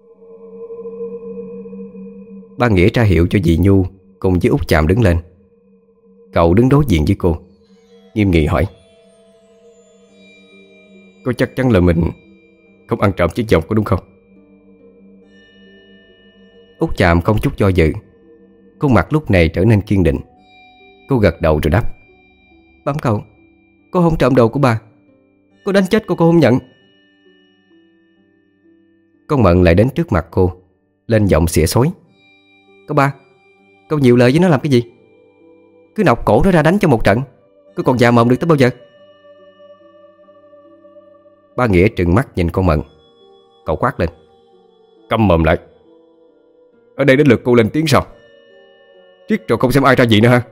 S1: Ba Nghĩa ra hiệu cho dì Nhu cùng với Út Chàm đứng lên. Cậu đứng đối diện với cô, nghiêm nghị hỏi: Có chắc chắn là mình không ăn trộm chiếc vòng có đúng không? Út Chàm không chút do dự, khuôn mặt lúc này trở nên kiên định. Cô gật đầu rồi đáp: Bẩm cậu, cô không trộm đồ của bà. Cô đánh chết cô, cô không nhận. Con Mận lại đến trước mặt cô, lên giọng xỉa xối: Cậu ba, cậu nhiều lời với nó làm cái gì? Cứ nọc cổ nó ra đánh cho một trận, cô còn già mồm được tới bao giờ? Ba Nghĩa trừng mắt nhìn con Mận. Cậu quát lên: Câm mồm lại. Ở đây đến lượt cô lên tiếng sao? Riết rồi không xem ai ra gì nữa ha?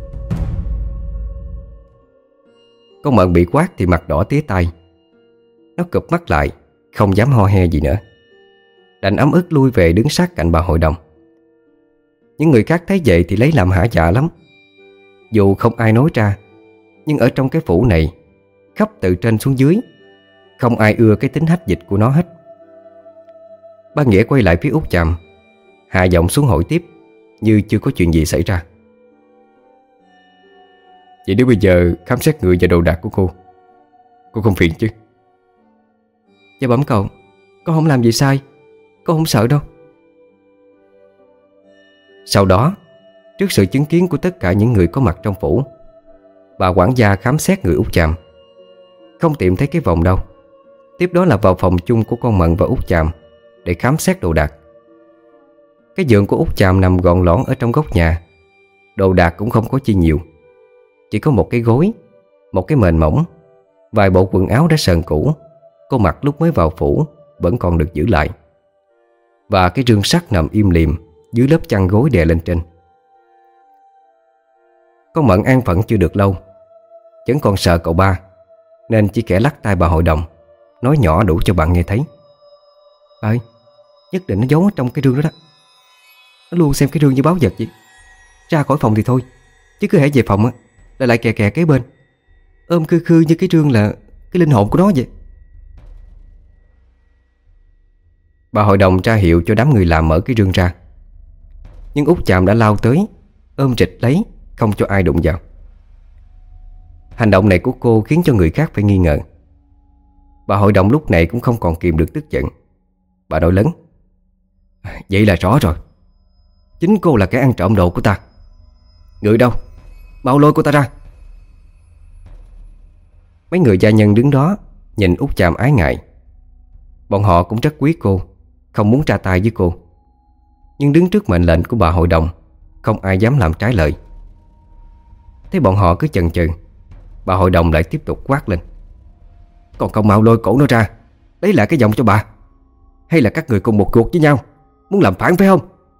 S1: Con Mận bị quát thì mặt đỏ tía tai. Nó cụp mắt lại, không dám ho he gì nữa, đành ấm ức lui về đứng sát cạnh bà hội đồng. Những người khác thấy vậy thì lấy làm hả dạ lắm. Dù không ai nói ra, nhưng ở trong cái phủ này, khắp từ trên xuống dưới, không ai ưa cái tính hách dịch của nó hết. Ba Nghĩa quay lại phía Út Chàm, hạ giọng xuống hỏi tiếp, như chưa có chuyện gì xảy ra.
S3: Vậy nếu bây giờ khám xét người và đồ đạc của cô, cô không phiền chứ?
S2: Dạ bẩm cậu, con không làm gì sai, con không sợ đâu.
S1: Sau đó, trước sự chứng kiến của tất cả những người có mặt trong phủ, bà quản gia khám xét người Út Chàm. Không tìm thấy cái vòng đâu. Tiếp đó là vào phòng chung của con Mận và Út Chàm để khám xét đồ đạc. Cái giường của Út Chàm nằm gọn lõn ở trong góc nhà. Đồ đạc cũng không có chi nhiều. Chỉ có một cái gối, một cái mền mỏng, vài bộ quần áo đã sờn cũ cô mặc lúc mới vào phủ vẫn còn được giữ lại, và cái rương sắt nằm im lìm dưới lớp chăn gối đè lên trên. Con Mận an phận chưa được lâu, vẫn còn sợ cậu ba, nên chỉ kẻ lắc tay bà hội đồng, nói nhỏ đủ cho bạn nghe thấy.
S2: Bà ơi, nhất định nó giấu ở trong cái rương đó đó. Nó luôn xem cái rương như báo vật vậy. Ra khỏi phòng thì thôi, chứ cứ hễ về phòng á là lại kè kè kế bên, ôm khư khư như cái rương là cái linh hồn của nó vậy.
S1: Bà hội đồng tra hiệu cho đám người làm mở cái rương ra, nhưng Út Chàm đã lao tới, ôm rịch lấy, không cho ai đụng vào. Hành động này của cô khiến cho người khác phải nghi ngờ. Bà hội đồng lúc này cũng không còn kìm được tức giận. Bà nói lớn:
S3: Vậy là rõ rồi, chính cô là kẻ ăn trộm đồ của ta. Người đâu? Mau lôi cô ta ra.
S1: Mấy người gia nhân đứng đó nhìn Út Chàm ái ngại. Bọn họ cũng rất quý cô, không muốn ra tay với cô, nhưng đứng trước mệnh lệnh của bà hội đồng, không ai dám làm trái lời. Thế bọn họ cứ chần chừ, bà hội đồng lại tiếp tục quát lên:
S3: Còn không mau lôi cổ nó ra, lấy lại cái vòng cho bà. Hay là các người cùng một ruột với nhau, muốn làm phản phải không?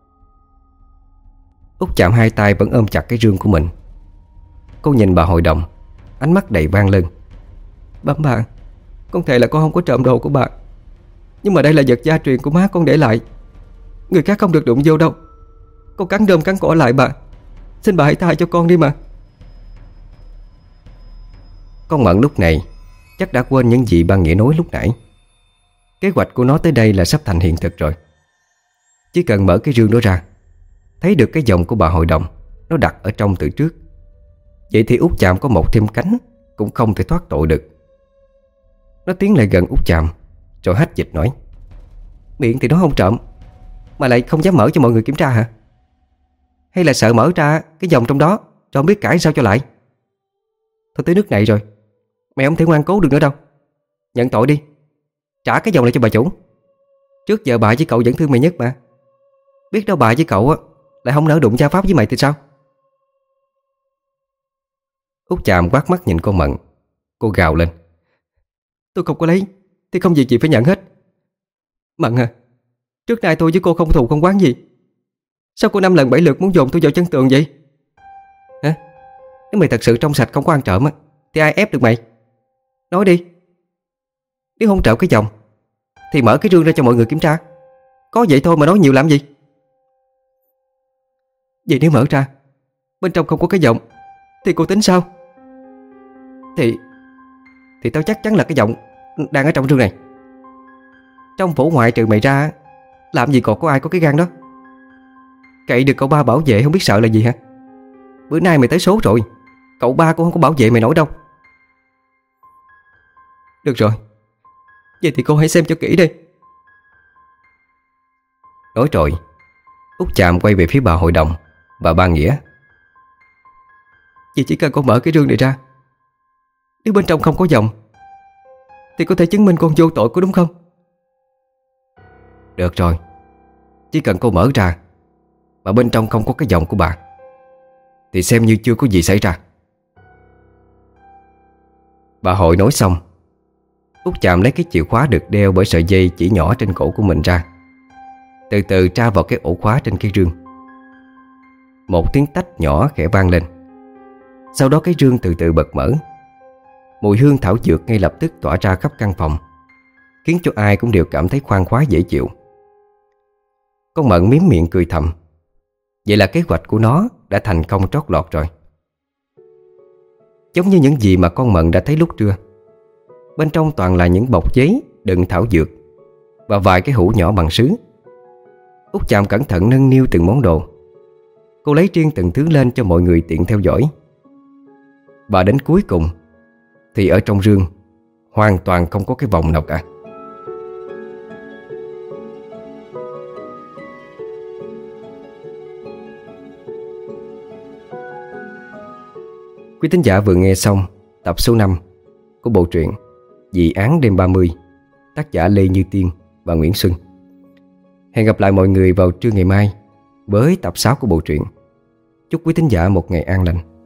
S1: Út Chàm hai tay vẫn ôm chặt cái rương của mình. Cô nhìn bà hội đồng, ánh mắt đầy van lơn:
S2: Bẩm bà, con thề là con không có trộm đồ của bà, nhưng mà đây là vật gia truyền của má con để lại, người khác không được đụng vô đâu. Con cắn rơm cắn cỏ lại bà, xin bà hãy tha cho con đi mà.
S1: Con Mận lúc này chắc đã quên những gì ba Nghĩa nói lúc nãy. Kế hoạch của nó tới đây là sắp thành hiện thực rồi. Chỉ cần mở cái rương đó ra, thấy được cái vòng của bà hội đồng nó đặt ở trong từ trước, vậy thì Út Chàm có một thêm cánh cũng không thể thoát tội được. Nó tiến lại gần Út Chàm rồi hách dịch nói:
S2: Miệng thì nó không trộm, mà lại không dám mở cho mọi người kiểm tra hả? Hay là sợ mở ra cái vòng trong đó rồi không biết cãi sao cho lại? Thôi tới nước này rồi, mày không thể ngoan cố được nữa đâu. Nhận tội đi, trả cái vòng lại cho bà chủ. Trước giờ bà với cậu vẫn thương mày nhất mà. Biết đâu bà với cậu á lại không nỡ đụng gia pháp với mày thì sao?
S1: Út Chàm quát mắt nhìn con Mận. Cô gào lên:
S2: Tôi không có lấy thì không việc gì phải nhận hết. Mận à, trước nay tôi với cô không thù không oán gì, sao cô năm lần bảy lượt muốn dồn tôi vào chân tường vậy? Hả? Nếu mày thật sự trong sạch không có ăn trộm á thì ai ép được mày? Nói đi. Nếu không trộm cái vòng thì mở cái rương ra cho mọi người kiểm tra. Có vậy thôi mà nói nhiều làm gì? Vậy nếu mở ra bên trong không có cái vòng thì cô tính sao? Thì Thì tao chắc chắn là cái vòng đang ở trong rương này. Trong phủ ngoại trừ mày ra, làm gì còn có ai có cái gan đó. Cậy được cậu ba bảo vệ không biết sợ là gì hả? Bữa nay mày tới số rồi, cậu ba cũng không có bảo vệ mày nổi đâu. Được rồi, vậy thì cô hãy xem cho kỹ đi.
S1: Nói rồi, Út Chàm quay về phía bà hội đồng và ba Nghĩa.
S2: Vậy chỉ cần con mở cái rương này ra, nếu bên trong không có vòng thì có thể chứng minh con vô tội có đúng không?
S1: Được rồi, chỉ cần cô mở ra mà bên trong không có cái vòng của bà thì xem như chưa có gì xảy ra. Bà hội nói xong, Út Chàm lấy cái chìa khóa được đeo bởi sợi dây chỉ nhỏ trên cổ của mình ra, từ từ tra vào cái ổ khóa trên cái rương. Một tiếng tách nhỏ khẽ vang lên. Sau đó cái rương từ từ bật mở. Mùi hương thảo dược ngay lập tức tỏa ra khắp căn phòng, khiến cho ai cũng đều cảm thấy khoan khoái dễ chịu. Con Mận miếm miệng cười thầm. Vậy là kế hoạch của nó đã thành công trót lọt rồi. Giống như những gì mà con Mận đã thấy lúc trưa, bên trong toàn là những bọc giấy đựng thảo dược và vài cái hũ nhỏ bằng sứ. Út Chàm cẩn thận nâng niu từng món đồ. Cô lấy riêng từng thứ lên cho mọi người tiện theo dõi. Và đến cuối cùng thì ở trong rương hoàn toàn không có cái vòng nào cả. Quý thính giả vừa nghe xong tập số năm của bộ truyện Dị án đêm ba mươi, tác giả Lê Như Tiên và Nguyễn Xuân. Hẹn gặp lại mọi người vào trưa ngày mai với tập sáu của bộ truyện. Chúc quý thính giả một ngày an lành.